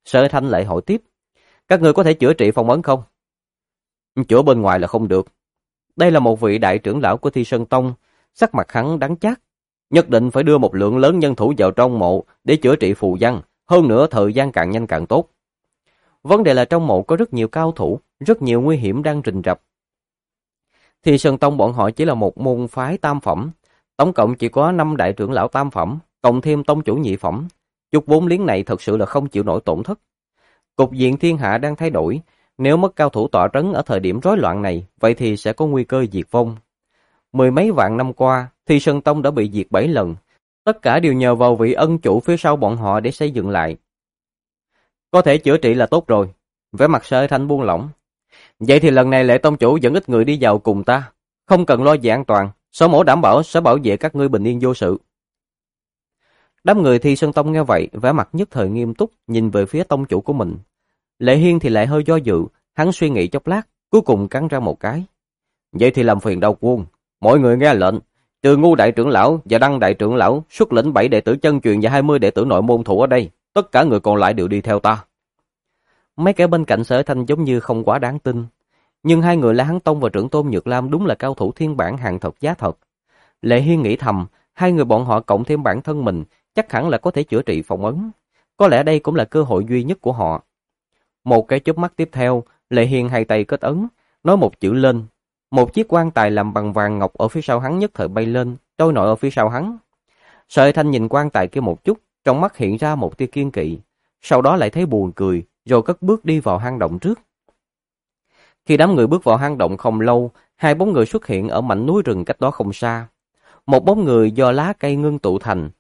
Speaker 1: Sở Thanh lại hỏi tiếp, các ngươi có thể chữa trị phong ấn không? Chữa bên ngoài là không được. Đây là một vị đại trưởng lão của Thi Sơn Tông, sắc mặt hắn đắng chát. Nhất định phải đưa một lượng lớn nhân thủ vào trong mộ để chữa trị phù văn, hơn nữa thời gian càng nhanh càng tốt. Vấn đề là trong mộ có rất nhiều cao thủ, rất nhiều nguy hiểm đang rình rập. Thi Sơn Tông bọn họ chỉ là một môn phái tam phẩm, tổng cộng chỉ có 5 đại trưởng lão tam phẩm, cộng thêm tông chủ nhị phẩm. Chút vốn liếng này thật sự là không chịu nổi tổn thất. Cục diện thiên hạ đang thay đổi, nếu mất cao thủ tọa trấn ở thời điểm rối loạn này, vậy thì sẽ có nguy cơ diệt vong. Mười mấy vạn năm qua, Thi Sơn Tông đã bị diệt 7 lần, tất cả đều nhờ vào vị ân chủ phía sau bọn họ để xây dựng lại. Có thể chữa trị là tốt rồi. Vẻ mặt Sở Thanh buông lỏng. Vậy thì lần này Lệ tông chủ dẫn ít người đi vào cùng ta, không cần lo về an toàn, Sở mổ đảm bảo sẽ bảo vệ các ngươi bình yên vô sự. Đám người Thi Sơn Tông nghe vậy, vẻ mặt nhất thời nghiêm túc, nhìn về phía tông chủ của mình. Lệ Hiên thì lại hơi do dự, hắn suy nghĩ chốc lát, cuối cùng cắn ra một cái. Vậy thì làm phiền Đao Quân, mọi người nghe lệnh, trừ Ngu đại trưởng lão và Đăng đại trưởng lão, xuất lĩnh 7 đệ tử chân truyền và 20 đệ tử nội môn thủ ở đây, tất cả người còn lại đều đi theo ta. Mấy kẻ bên cạnh Sở Thanh giống như không quá đáng tin, nhưng hai người La Hán Tông và Trưởng Tôn Nhược Lam đúng là cao thủ thiên bản hàng thật giá thật. Lệ Hiên nghĩ thầm, hai người bọn họ cộng thêm bản thân mình, chắc hẳn là có thể chữa trị phong ấn. Có lẽ đây cũng là cơ hội duy nhất của họ. Một cái chớp mắt tiếp theo, Lệ Hiên hai tay kết ấn, nói một chữ lên. Một chiếc quan tài làm bằng vàng ngọc ở phía sau hắn nhất thời bay lên, trôi nổi ở phía sau hắn. Sở Thanh nhìn quan tài kia một chút, trong mắt hiện ra một tia kiên kỵ, sau đó lại thấy buồn cười, rồi cất bước đi vào hang động trước. Khi đám người bước vào hang động không lâu, hai bóng người xuất hiện ở mảnh núi rừng cách đó không xa. Một bóng người do lá cây ngưng tụ thành.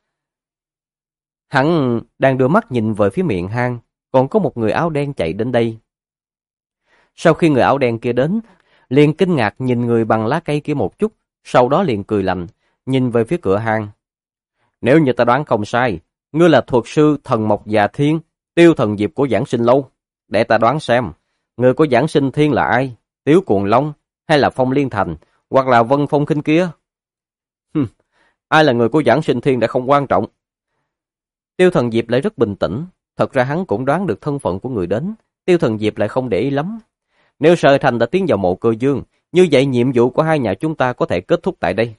Speaker 1: Hắn đang đưa mắt nhìn về phía miệng hang, còn có một người áo đen chạy đến đây. Sau khi người áo đen kia đến, liền kinh ngạc nhìn người bằng lá cây kia một chút, sau đó liền cười lạnh, nhìn về phía cửa hang. Nếu như ta đoán không sai, ngươi là thuật sư thần mộc già thiên, Tiêu Thần Diệp của Giảng Sinh Lâu. Để ta đoán xem, người của Giảng Sinh Thiên là ai? Tiếu Cuồng Long, hay là Phong Liên Thành, hoặc là Vân Phong Khinh kia? Ai là người của Giảng Sinh Thiên đã không quan trọng. Tiêu Thần Diệp lại rất bình tĩnh, thật ra hắn cũng đoán được thân phận của người đến, Tiêu Thần Diệp lại không để ý lắm. Nếu Sở Thành đã tiến vào mộ Cơ Dương, như vậy nhiệm vụ của hai nhà chúng ta có thể kết thúc tại đây.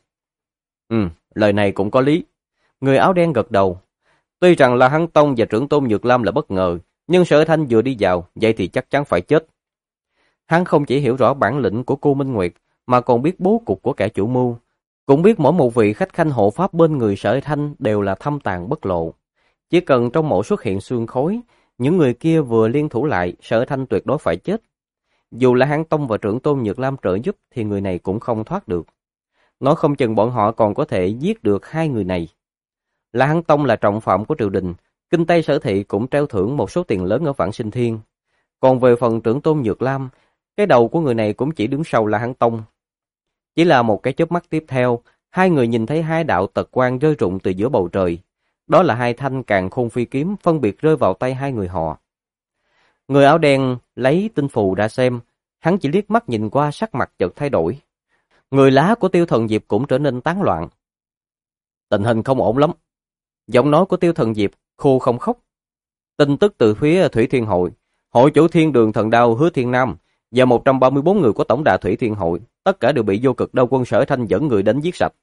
Speaker 1: Lời này cũng có lý. Người áo đen gật đầu. Tuy rằng là Hán Tông và Trưởng Tôn Nhược Lam là bất ngờ, nhưng Sở Thanh vừa đi vào, vậy thì chắc chắn phải chết. Hắn không chỉ hiểu rõ bản lĩnh của cô Minh Nguyệt, mà còn biết bố cục của kẻ chủ mưu, cũng biết mỗi một vị khách khanh hộ pháp bên người Sở Thanh đều là thâm tàng bất lộ. Chỉ cần trong mộ xuất hiện xương khối, những người kia vừa liên thủ lại, Sở Thanh tuyệt đối phải chết. Dù là Hán Tông và Trưởng Tôn Nhược Lam trợ giúp thì người này cũng không thoát được. Nói không chừng bọn họ còn có thể giết được hai người này. La Hán Tông là trọng phạm của triều đình, Kinh Tây Sở Thị cũng treo thưởng một số tiền lớn ở Vạn Sinh Thiên. Còn về phần Trưởng Tôn Nhược Lam, cái đầu của người này cũng chỉ đứng sau La Hán Tông. Chỉ là một cái chớp mắt tiếp theo, hai người nhìn thấy hai đạo tật quang rơi rụng từ giữa bầu trời. Đó là hai thanh càn khôn phi kiếm phân biệt rơi vào tay hai người họ. Người áo đen lấy tinh phù ra xem, hắn chỉ liếc mắt nhìn qua sắc mặt chợt thay đổi. Người lá của Tiêu Thần Diệp cũng trở nên tán loạn. Tình hình không ổn lắm. Giọng nói của Tiêu Thần Diệp khô không khóc. Tin tức từ phía Thủy Thiên Hội, hội chủ Thiên Đường Thần Đao Hứa Thiên Nam và 134 người của tổng đà Thủy Thiên Hội, tất cả đều bị vô cực đao quân Sở Thanh dẫn người đến giết sạch.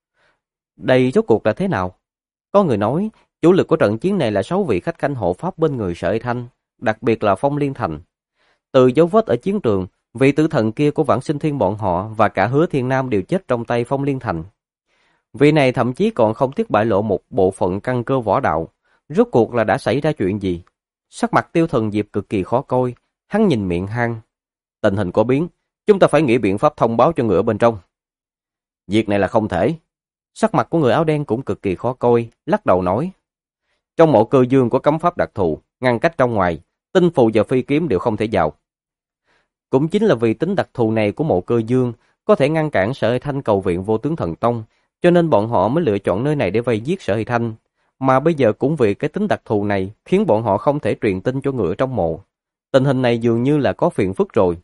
Speaker 1: Đây rốt cuộc là thế nào? Có người nói, chủ lực của trận chiến này là 6 vị khách khanh hộ pháp bên người Sở Thanh, đặc biệt là Phong Liên Thành. Từ dấu vết ở chiến trường, vị tử thần kia của Vãng Sinh Thiên bọn họ và cả Hứa Thiên Nam đều chết trong tay Phong Liên Thành. Vị này thậm chí còn không tiếc bại lộ một bộ phận căn cơ võ đạo. Rốt cuộc là đã xảy ra chuyện gì? Sắc mặt Tiêu Thần Diệp cực kỳ khó coi, hắn nhìn miệng hang. Tình hình có biến, chúng ta phải nghĩ biện pháp thông báo cho người ở bên trong. Việc này là không thể. Sắc mặt của người áo đen cũng cực kỳ khó coi, lắc đầu nói. Trong mộ Cơ Dương có cấm pháp đặc thù, ngăn cách trong ngoài, tinh phù và phi kiếm đều không thể vào. Cũng chính là vì tính đặc thù này của mộ Cơ Dương có thể ngăn cản Sở Thanh cầu viện Vô Tướng Thần Tông, cho nên bọn họ mới lựa chọn nơi này để vây giết Sở Thanh. Mà bây giờ cũng vì cái tính đặc thù này khiến bọn họ không thể truyền tin cho người ở trong mộ. Tình hình này dường như là có phiền phức rồi.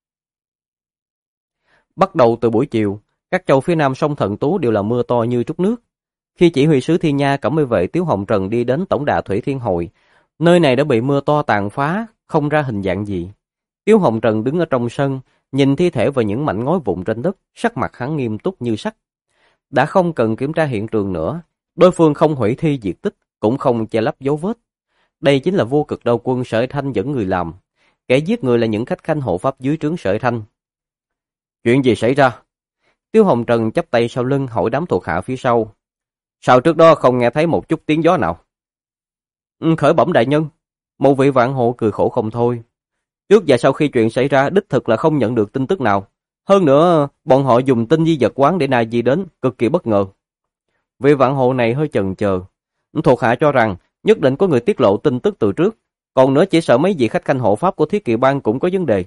Speaker 1: Bắt đầu từ buổi chiều, các châu phía nam sông Thần Tú đều là mưa to như trút nước. Khi chỉ huy sứ Thiên Nha Cẩm Y vệ Tiếu Hồng Trần đi đến tổng đà Thủy Thiên Hội, Nơi này đã bị mưa to tàn phá, không ra hình dạng gì. Tiếu Hồng Trần đứng ở trong sân, nhìn thi thể và những mảnh ngói vụn trên đất, sắc mặt hắn nghiêm túc như sắt. Đã không cần kiểm tra hiện trường nữa, đối phương không hủy thi diệt tích, cũng không che lấp dấu vết. Đây chính là vô cực đao quân Sở Thanh dẫn người làm. Kẻ giết người là những khách khanh hộ pháp dưới trướng Sở Thanh. Chuyện gì xảy ra? Tiếu Hồng Trần chắp tay sau lưng hỏi đám thuộc hạ phía sau. Sao trước đó không nghe thấy một chút tiếng gió nào? Khởi bẩm đại nhân. Một vị vạn hộ cười khổ không thôi. Trước và sau khi chuyện xảy ra đích thực là không nhận được tin tức nào. Hơn nữa, bọn họ dùng tinh di vật quán để nài gì đến, cực kỳ bất ngờ. Vị vạn hộ này hơi chần chờ. Thuộc hạ cho rằng nhất định có người tiết lộ tin tức từ trước. Còn nữa chỉ sợ mấy vị khách khanh hộ pháp của Thiết Kỵ Bang cũng có vấn đề.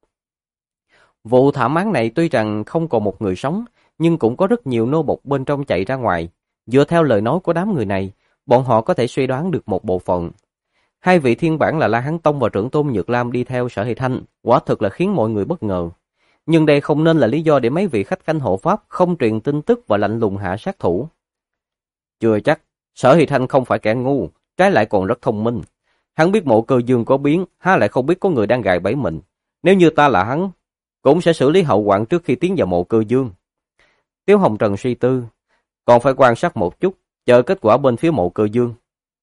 Speaker 1: Vụ thảm án này tuy rằng không còn một người sống, nhưng cũng có rất nhiều nô bộc bên trong chạy ra ngoài. Dựa theo lời nói của đám người này, bọn họ có thể suy đoán được một bộ phận. Hai vị thiên bản là La Hán Tông và trưởng tôn Nhược Lam đi theo Sở Hy Thanh, quả thực là khiến mọi người bất ngờ. Nhưng đây không nên là lý do để mấy vị khách khanh hộ pháp không truyền tin tức và lạnh lùng hạ sát thủ. Chưa chắc, Sở Hy Thanh không phải kẻ ngu, trái lại còn rất thông minh. Hắn biết Mộ Cơ Dương có biến, há lại không biết có người đang gài bẫy mình. Nếu như ta là hắn, cũng sẽ xử lý hậu hoạn trước khi tiến vào Mộ Cơ Dương. Tiếu Hồng Trần suy tư, còn phải quan sát một chút, chờ kết quả bên phía Mộ Cơ Dương.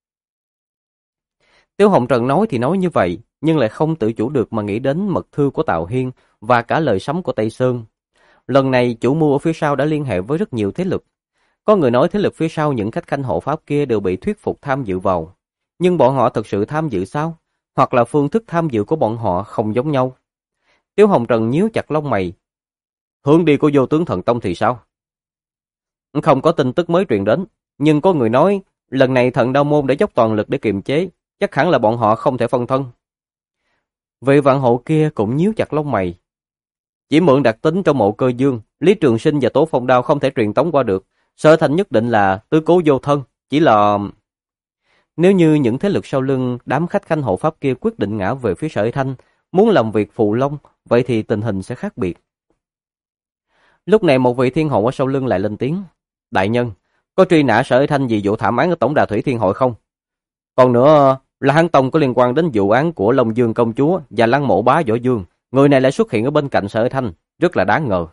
Speaker 1: Tiếu Hồng Trần nói thì nói như vậy, nhưng lại không tự chủ được mà nghĩ đến mật thư của Tào Hiên và cả lời sấm của Tây Sơn. Lần này chủ mưu ở phía sau đã liên hệ với rất nhiều thế lực. Có người nói thế lực phía sau những khách khanh hộ pháp kia đều bị thuyết phục tham dự vào. Nhưng bọn họ thực sự tham dự sao? Hoặc là phương thức tham dự của bọn họ không giống nhau? Tiếu Hồng Trần nhíu chặt lông mày. Hướng đi của Vô Tướng Thần Tông thì sao? Không có tin tức mới truyền đến, nhưng có người nói lần này Thần Đao Môn đã dốc toàn lực để kiềm chế, chắc hẳn là bọn họ không thể phân thân. Vị vạn hộ kia cũng nhíu chặt lông mày. Chỉ mượn đặc tính trong Mộ Cơ Dương, Lý Trường Sinh và Tố Phong Đao không thể truyền tống qua được, Sở Thanh nhất định là tứ cố vô thân, chỉ là... Nếu như những thế lực sau lưng đám khách khanh hộ pháp kia quyết định ngã về phía Sở Thanh, muốn làm việc phụ long, vậy thì tình hình sẽ khác biệt. Lúc này một vị thiên hộ ở sau lưng lại lên tiếng. Đại nhân, có truy nã Sở Thanh vì vụ thảm án ở Tổng Đà Thủy Thiên Hội không? Còn nữa, là Hán Tông có liên quan đến vụ án của Long Dương công chúa và Lăng Mộ Bá Võ Dương. Người này lại xuất hiện ở bên cạnh Sở Thanh, rất là đáng ngờ.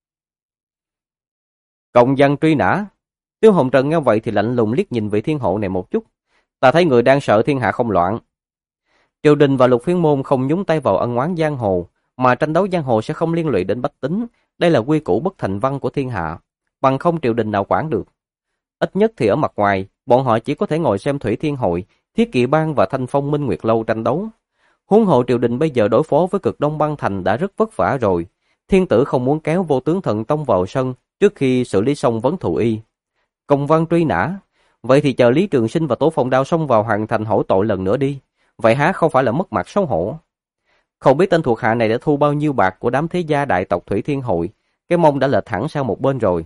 Speaker 1: Cộng văn truy nã. Tiêu Hồng Trần nghe vậy thì lạnh lùng liếc nhìn vị thiên hộ này một chút. Ta thấy người đang sợ thiên hạ không loạn. Triều đình và Lục Phiến Môn không nhúng tay vào ân oán giang hồ, mà tranh đấu giang hồ sẽ không liên lụy đến bách tính. Đây là quy củ bất thành văn của thiên hạ, bằng không triều đình nào quản được. Ít nhất thì ở mặt ngoài, bọn họ chỉ có thể ngồi xem Thủy Thiên Hội, Thiết Kỵ Bang và Thanh Phong Minh Nguyệt Lâu tranh đấu. Huống hồ triều đình bây giờ đối phó với Cực Đông Băng Thành đã rất vất vả rồi. Thiên tử không muốn kéo Vô Tướng Thần Tông vào sân trước khi xử lý xong vấn thù y. Công văn truy nã, vậy thì chờ Lý Trường Sinh và Tố Phong Đao xông vào hoàn thành hỏi tội lần nữa đi. Vậy há không phải là mất mặt xấu hổ? Không biết tên thuộc hạ này đã thu bao nhiêu bạc của đám thế gia đại tộc Thủy Thiên Hội, cái mông đã lệch thẳng sang một bên rồi.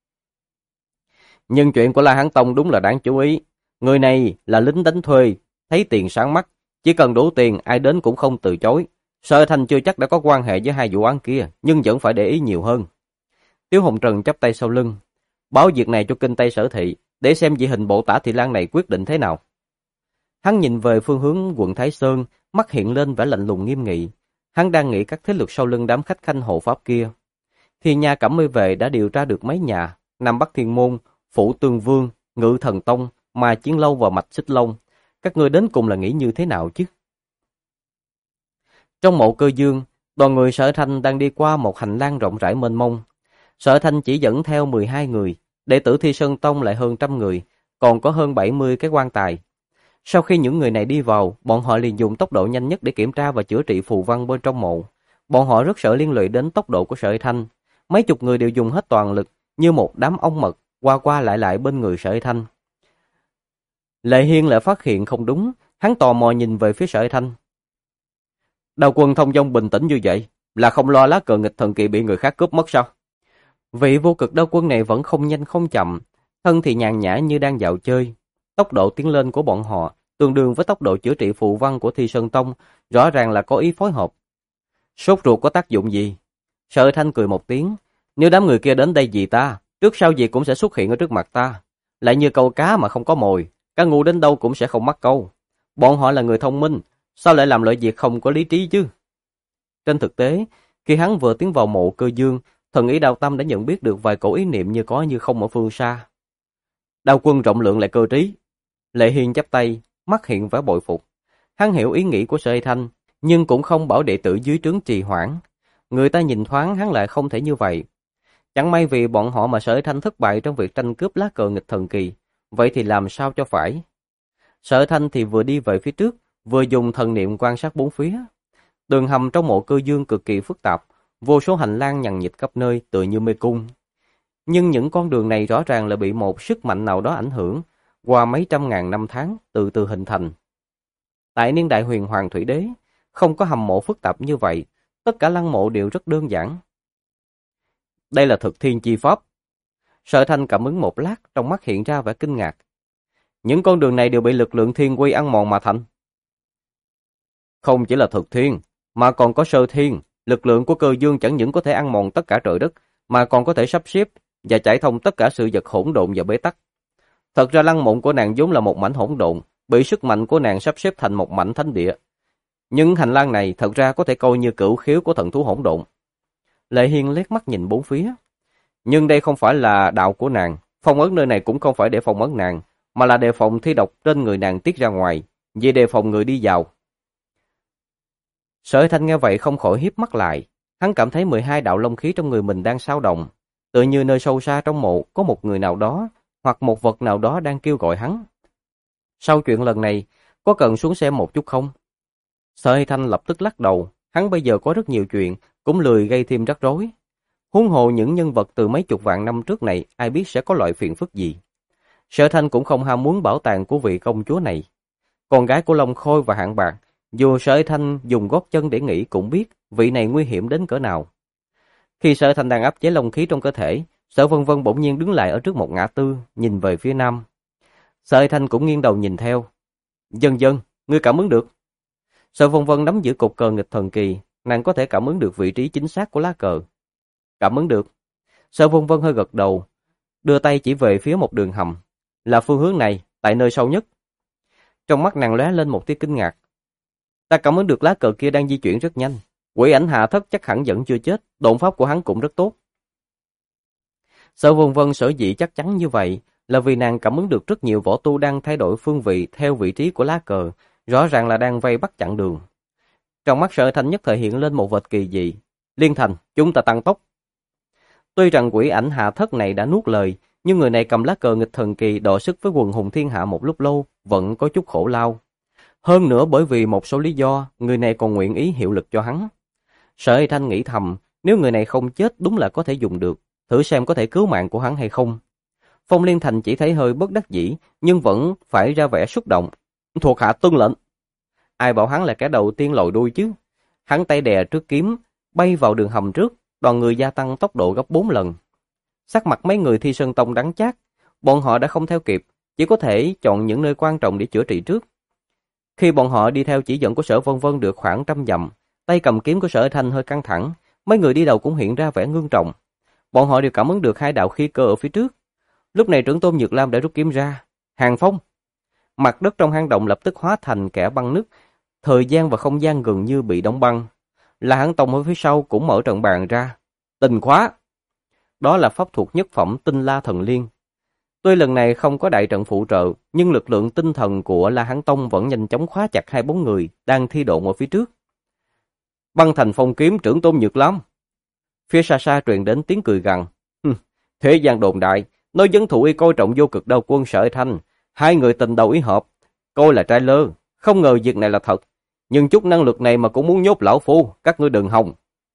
Speaker 1: Nhưng chuyện của La Hán Tông đúng là đáng chú ý. Người này là lính đánh thuê, thấy tiền sáng mắt, chỉ cần đủ tiền ai đến cũng không từ chối. Sở Thanh chưa chắc đã có quan hệ với hai vụ án kia, nhưng vẫn phải để ý nhiều hơn. Tiếu Hồng Trần chắp tay sau lưng, báo việc này cho Kinh Tây Sở Thị, để xem vị hình bộ Tả Thị Lan này quyết định thế nào. Hắn nhìn về phương hướng quận Thái Sơn, mắt hiện lên vẻ lạnh lùng nghiêm nghị. Hắn đang nghĩ các thế lực sau lưng đám khách khanh hộ pháp kia. Thì nhà Cẩm Mây Vệ đã điều tra được mấy nhà, Nam Bắc Thiên Môn, Phủ Tương Vương, Ngự Thần Tông, Mà Chiến Lâu và Mạch Xích Long. Các ngươi đến cùng là nghĩ như thế nào chứ? Trong Mộ Cơ Dương, đoàn người Sở Thanh đang đi qua một hành lang rộng rãi mênh mông. Sở Thanh chỉ dẫn theo 12 người, đệ tử Thi Sơn Tông lại hơn 100 người, còn có hơn 70 cái quan tài. Sau khi những người này đi vào, bọn họ liền dùng tốc độ nhanh nhất để kiểm tra và chữa trị phù văn bên trong mộ. Bọn họ rất sợ liên lụy đến tốc độ của Sở Thanh. Mấy chục người đều dùng hết toàn lực, như một đám ong mật, qua qua lại bên người Sở Thanh. Lệ Hiên lại phát hiện không đúng, hắn tò mò nhìn về phía Sở Thanh. Đào quân thông dong bình tĩnh như vậy, là không lo lá cờ nghịch thần kỳ bị người khác cướp mất sao? Vị vô cực đao quân này vẫn không nhanh không chậm, thân thì nhàn nhã như đang dạo chơi. Tốc độ tiến lên của bọn họ tương đương với tốc độ chữa trị phù văn của Thi Sơn Tông, rõ ràng là có ý phối hợp. Sốt ruột có tác dụng gì? Sở Thanh cười một tiếng, nếu đám người kia đến đây vì ta, trước sau gì cũng sẽ xuất hiện ở trước mặt ta. Lại như câu cá mà không có mồi, cá ngu đến đâu cũng sẽ không mắc câu. Bọn họ là người thông minh, sao lại làm loại việc không có lý trí chứ? Trên thực tế, khi hắn vừa tiến vào mộ Cơ Dương, thần ý Đao Tâm đã nhận biết được vài cổ ý niệm như có như không ở phương xa. Đao quân rộng lượng lại cơ trí. Lệ Hiên chắp tay, mắt hiện vẻ bội phục. Hắn hiểu ý nghĩ của Sở Hy Thanh, nhưng cũng không bảo đệ tử dưới trướng trì hoãn. Người ta nhìn thoáng hắn lại không thể như vậy. Chẳng may vì bọn họ mà Sở Hy Thanh thất bại trong việc tranh cướp lá cờ nghịch thần kỳ, vậy thì làm sao cho phải? Sở Hy Thanh thì vừa đi về phía trước, vừa dùng thần niệm quan sát bốn phía. Đường hầm trong mộ Cơ Dương cực kỳ phức tạp, vô số hành lang nhằng nhịt khắp nơi tựa như mê cung. Nhưng những con đường này rõ ràng là bị một sức mạnh nào đó ảnh hưởng, qua mấy trăm ngàn năm tháng từ từ hình thành. Tại niên đại Huyền Hoàng Thủy Đế, không có hầm mộ phức tạp như vậy, tất cả lăng mộ đều rất đơn giản. Đây là thực thiên chi pháp. Sở Thanh cảm ứng một lát, trong mắt hiện ra vẻ kinh ngạc. Những con đường này đều bị lực lượng thiên quy ăn mòn mà thành. Không chỉ là thực thiên, mà còn có sơ thiên, lực lượng của Cơ Dương chẳng những có thể ăn mòn tất cả trời đất, mà còn có thể sắp xếp và chải thông tất cả sự vật hỗn độn và bế tắc. Thật ra lăng mộ của nàng vốn là một mảnh hỗn độn, bị sức mạnh của nàng sắp xếp thành một mảnh thánh địa. Nhưng hành lang này thật ra có thể coi như cửu khiếu của thần thú hỗn độn. Lệ Hiên liếc mắt nhìn bốn phía. Nhưng đây không phải là đạo của nàng, phong ấn nơi này cũng không phải để phong ấn nàng, mà là đề phòng thi độc trên người nàng tiết ra ngoài, vì đề phòng người đi vào. Sở Thanh nghe vậy không khỏi híp mắt lại, hắn cảm thấy 12 đạo long khí trong người mình đang xao động, tựa như nơi sâu xa trong mộ có một người nào đó hoặc một vật nào đó đang kêu gọi hắn. Sau chuyện lần này, có cần xuống xem một chút không? Sở Thanh lập tức lắc đầu, hắn bây giờ có rất nhiều chuyện, cũng lười gây thêm rắc rối. Huống hồ những nhân vật từ mấy chục vạn năm trước này, ai biết sẽ có loại phiền phức gì. Sở Thanh cũng không ham muốn bảo tàng của vị công chúa này. Con gái của Long Khôi và Hạng Bạc, dù Sở Thanh dùng gót chân để nghĩ cũng biết vị này nguy hiểm đến cỡ nào. Khi Sở Thanh đang áp chế long khí trong cơ thể, Sở Vân Vân bỗng nhiên đứng lại ở trước một ngã tư, nhìn về phía nam. Sở Thanh cũng nghiêng đầu nhìn theo. Dần dần, ngươi cảm ứng được. Sở Vân Vân nắm giữ cột cờ nghịch thần kỳ, nàng có thể cảm ứng được vị trí chính xác của lá cờ. Cảm ứng được. Sở Vân Vân hơi gật đầu, đưa tay chỉ về phía một đường hầm. Là phương hướng này, tại nơi sâu nhất. Trong mắt nàng lóe lên một tia kinh ngạc. Ta cảm ứng được lá cờ kia đang di chuyển rất nhanh. Quỷ ảnh Hạ Thất chắc hẳn vẫn chưa chết, độn pháp của hắn cũng rất tốt. Sở Vân Vân sở dĩ chắc chắn như vậy là vì nàng cảm ứng được rất nhiều võ tu đang thay đổi phương vị theo vị trí của lá cờ, rõ ràng là đang vây bắt chặn đường. Trong mắt Sở Thanh nhất thời hiện lên một vật kỳ dị. Liên Thành, chúng ta tăng tốc. Tuy rằng quỷ ảnh Hạ Thất này đã nuốt lời, nhưng người này cầm lá cờ nghịch thần kỳ đọ sức với quần hùng thiên hạ một lúc lâu, vẫn có chút khổ lao. Hơn nữa bởi vì một số lý do, người này còn nguyện ý hiệu lực cho hắn. Sở Thanh nghĩ thầm, nếu người này không chết đúng là có thể dùng được, thử xem có thể cứu mạng của hắn hay không. Phong Liên Thành chỉ thấy hơi bất đắc dĩ, nhưng vẫn phải ra vẻ xúc động. Thuộc hạ tuân lệnh. Ai bảo hắn là kẻ đầu tiên lòi đuôi chứ? Hắn tay đè trước kiếm, bay vào đường hầm trước, đoàn người gia tăng tốc độ gấp 4 lần. Sắc mặt mấy người Thi Sơn Tông đắng chát, bọn họ đã không theo kịp, chỉ có thể chọn những nơi quan trọng để chữa trị trước. Khi bọn họ đi theo chỉ dẫn của Sở Vân Vân được khoảng 100 dặm, tay cầm kiếm của Sở Thanh hơi căng thẳng, mấy người đi đầu cũng hiện ra vẻ ngưng trọng. Bọn họ đều cảm ứng được hai đạo khí cơ ở phía trước. Lúc này trưởng tôn Nhược Lam đã rút kiếm ra. Hàng phong! Mặt đất trong hang động lập tức hóa thành kẽ băng nứt, thời gian và không gian gần như bị đóng băng. La Hán Tông ở phía sau cũng mở trận bàn ra. Tinh khóa! Đó là pháp thuật nhất phẩm Tinh La Thần Liên. Tuy lần này không có đại trận phụ trợ, nhưng lực lượng tinh thần của La Hán Tông vẫn nhanh chóng khóa chặt hai bóng người đang thi độn ở phía trước. Băng thành phong kiếm trưởng tôn Nhược Lam. Phía xa xa truyền đến tiếng cười gằn. Thế gian đồn đại, nói dân thủ y coi trọng vô cực đao quân Sở Thanh, hai người tình đầu ý hợp, coi là trai lơ, không ngờ việc này là thật. Nhưng chút năng lực này mà cũng muốn nhốt lão phu, các ngươi đừng hòng.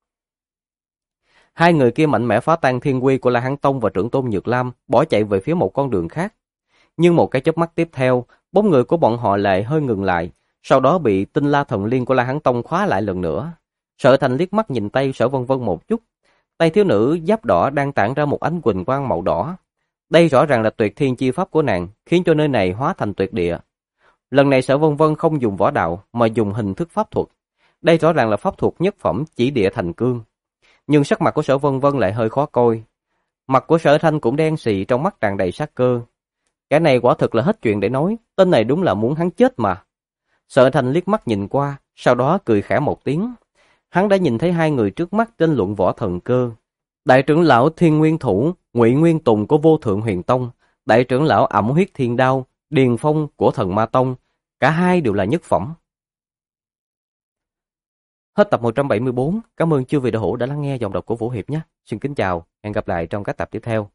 Speaker 1: Hai người kia mạnh mẽ phá tan thiên quy của La Hán Tông và trưởng tôn Nhược Lam, bỏ chạy về phía một con đường khác. Nhưng một cái chớp mắt tiếp theo, bóng người của bọn họ lại hơi ngừng lại, sau đó bị Tinh La Thần Liên của La Hán Tông khóa lại lần nữa. Sở Thành liếc mắt nhìn tay Sở Vân Vân một chút, tay thiếu nữ giáp đỏ đang tản ra một ánh quỳnh quang màu đỏ. Đây rõ ràng là tuyệt thiên chi pháp của nàng, khiến cho nơi này hóa thành tuyệt địa. Lần này Sở Vân Vân không dùng võ đạo mà dùng hình thức pháp thuật. Đây rõ ràng là pháp thuật nhất phẩm chỉ địa thành cương. Nhưng sắc mặt của Sở Vân Vân lại hơi khó coi. Mặt của Sở Thanh cũng đen xì, trong mắt tràn đầy sát cơ. Cái này quả thực là hết chuyện để nói, tên này đúng là muốn hắn chết mà. Sở Thanh liếc mắt nhìn qua, sau đó cười khẽ một tiếng. Hắn đã nhìn thấy hai người trước mắt tranh luận võ thần cơ. Đại trưởng lão Thiên Nguyên Thủ, Ngụy Nguyên Tùng của Vô Thượng Huyền Tông, đại trưởng lão Ẩm Huyết Thiên Đao, Điền Phong của Thần Ma Tông, cả hai đều là nhất phẩm. Hết tập 174, cảm ơn chư vị đạo hữu đã lắng nghe giọng đọc của Vũ Hiệp nhé. Xin kính chào, hẹn gặp lại trong các tập tiếp theo.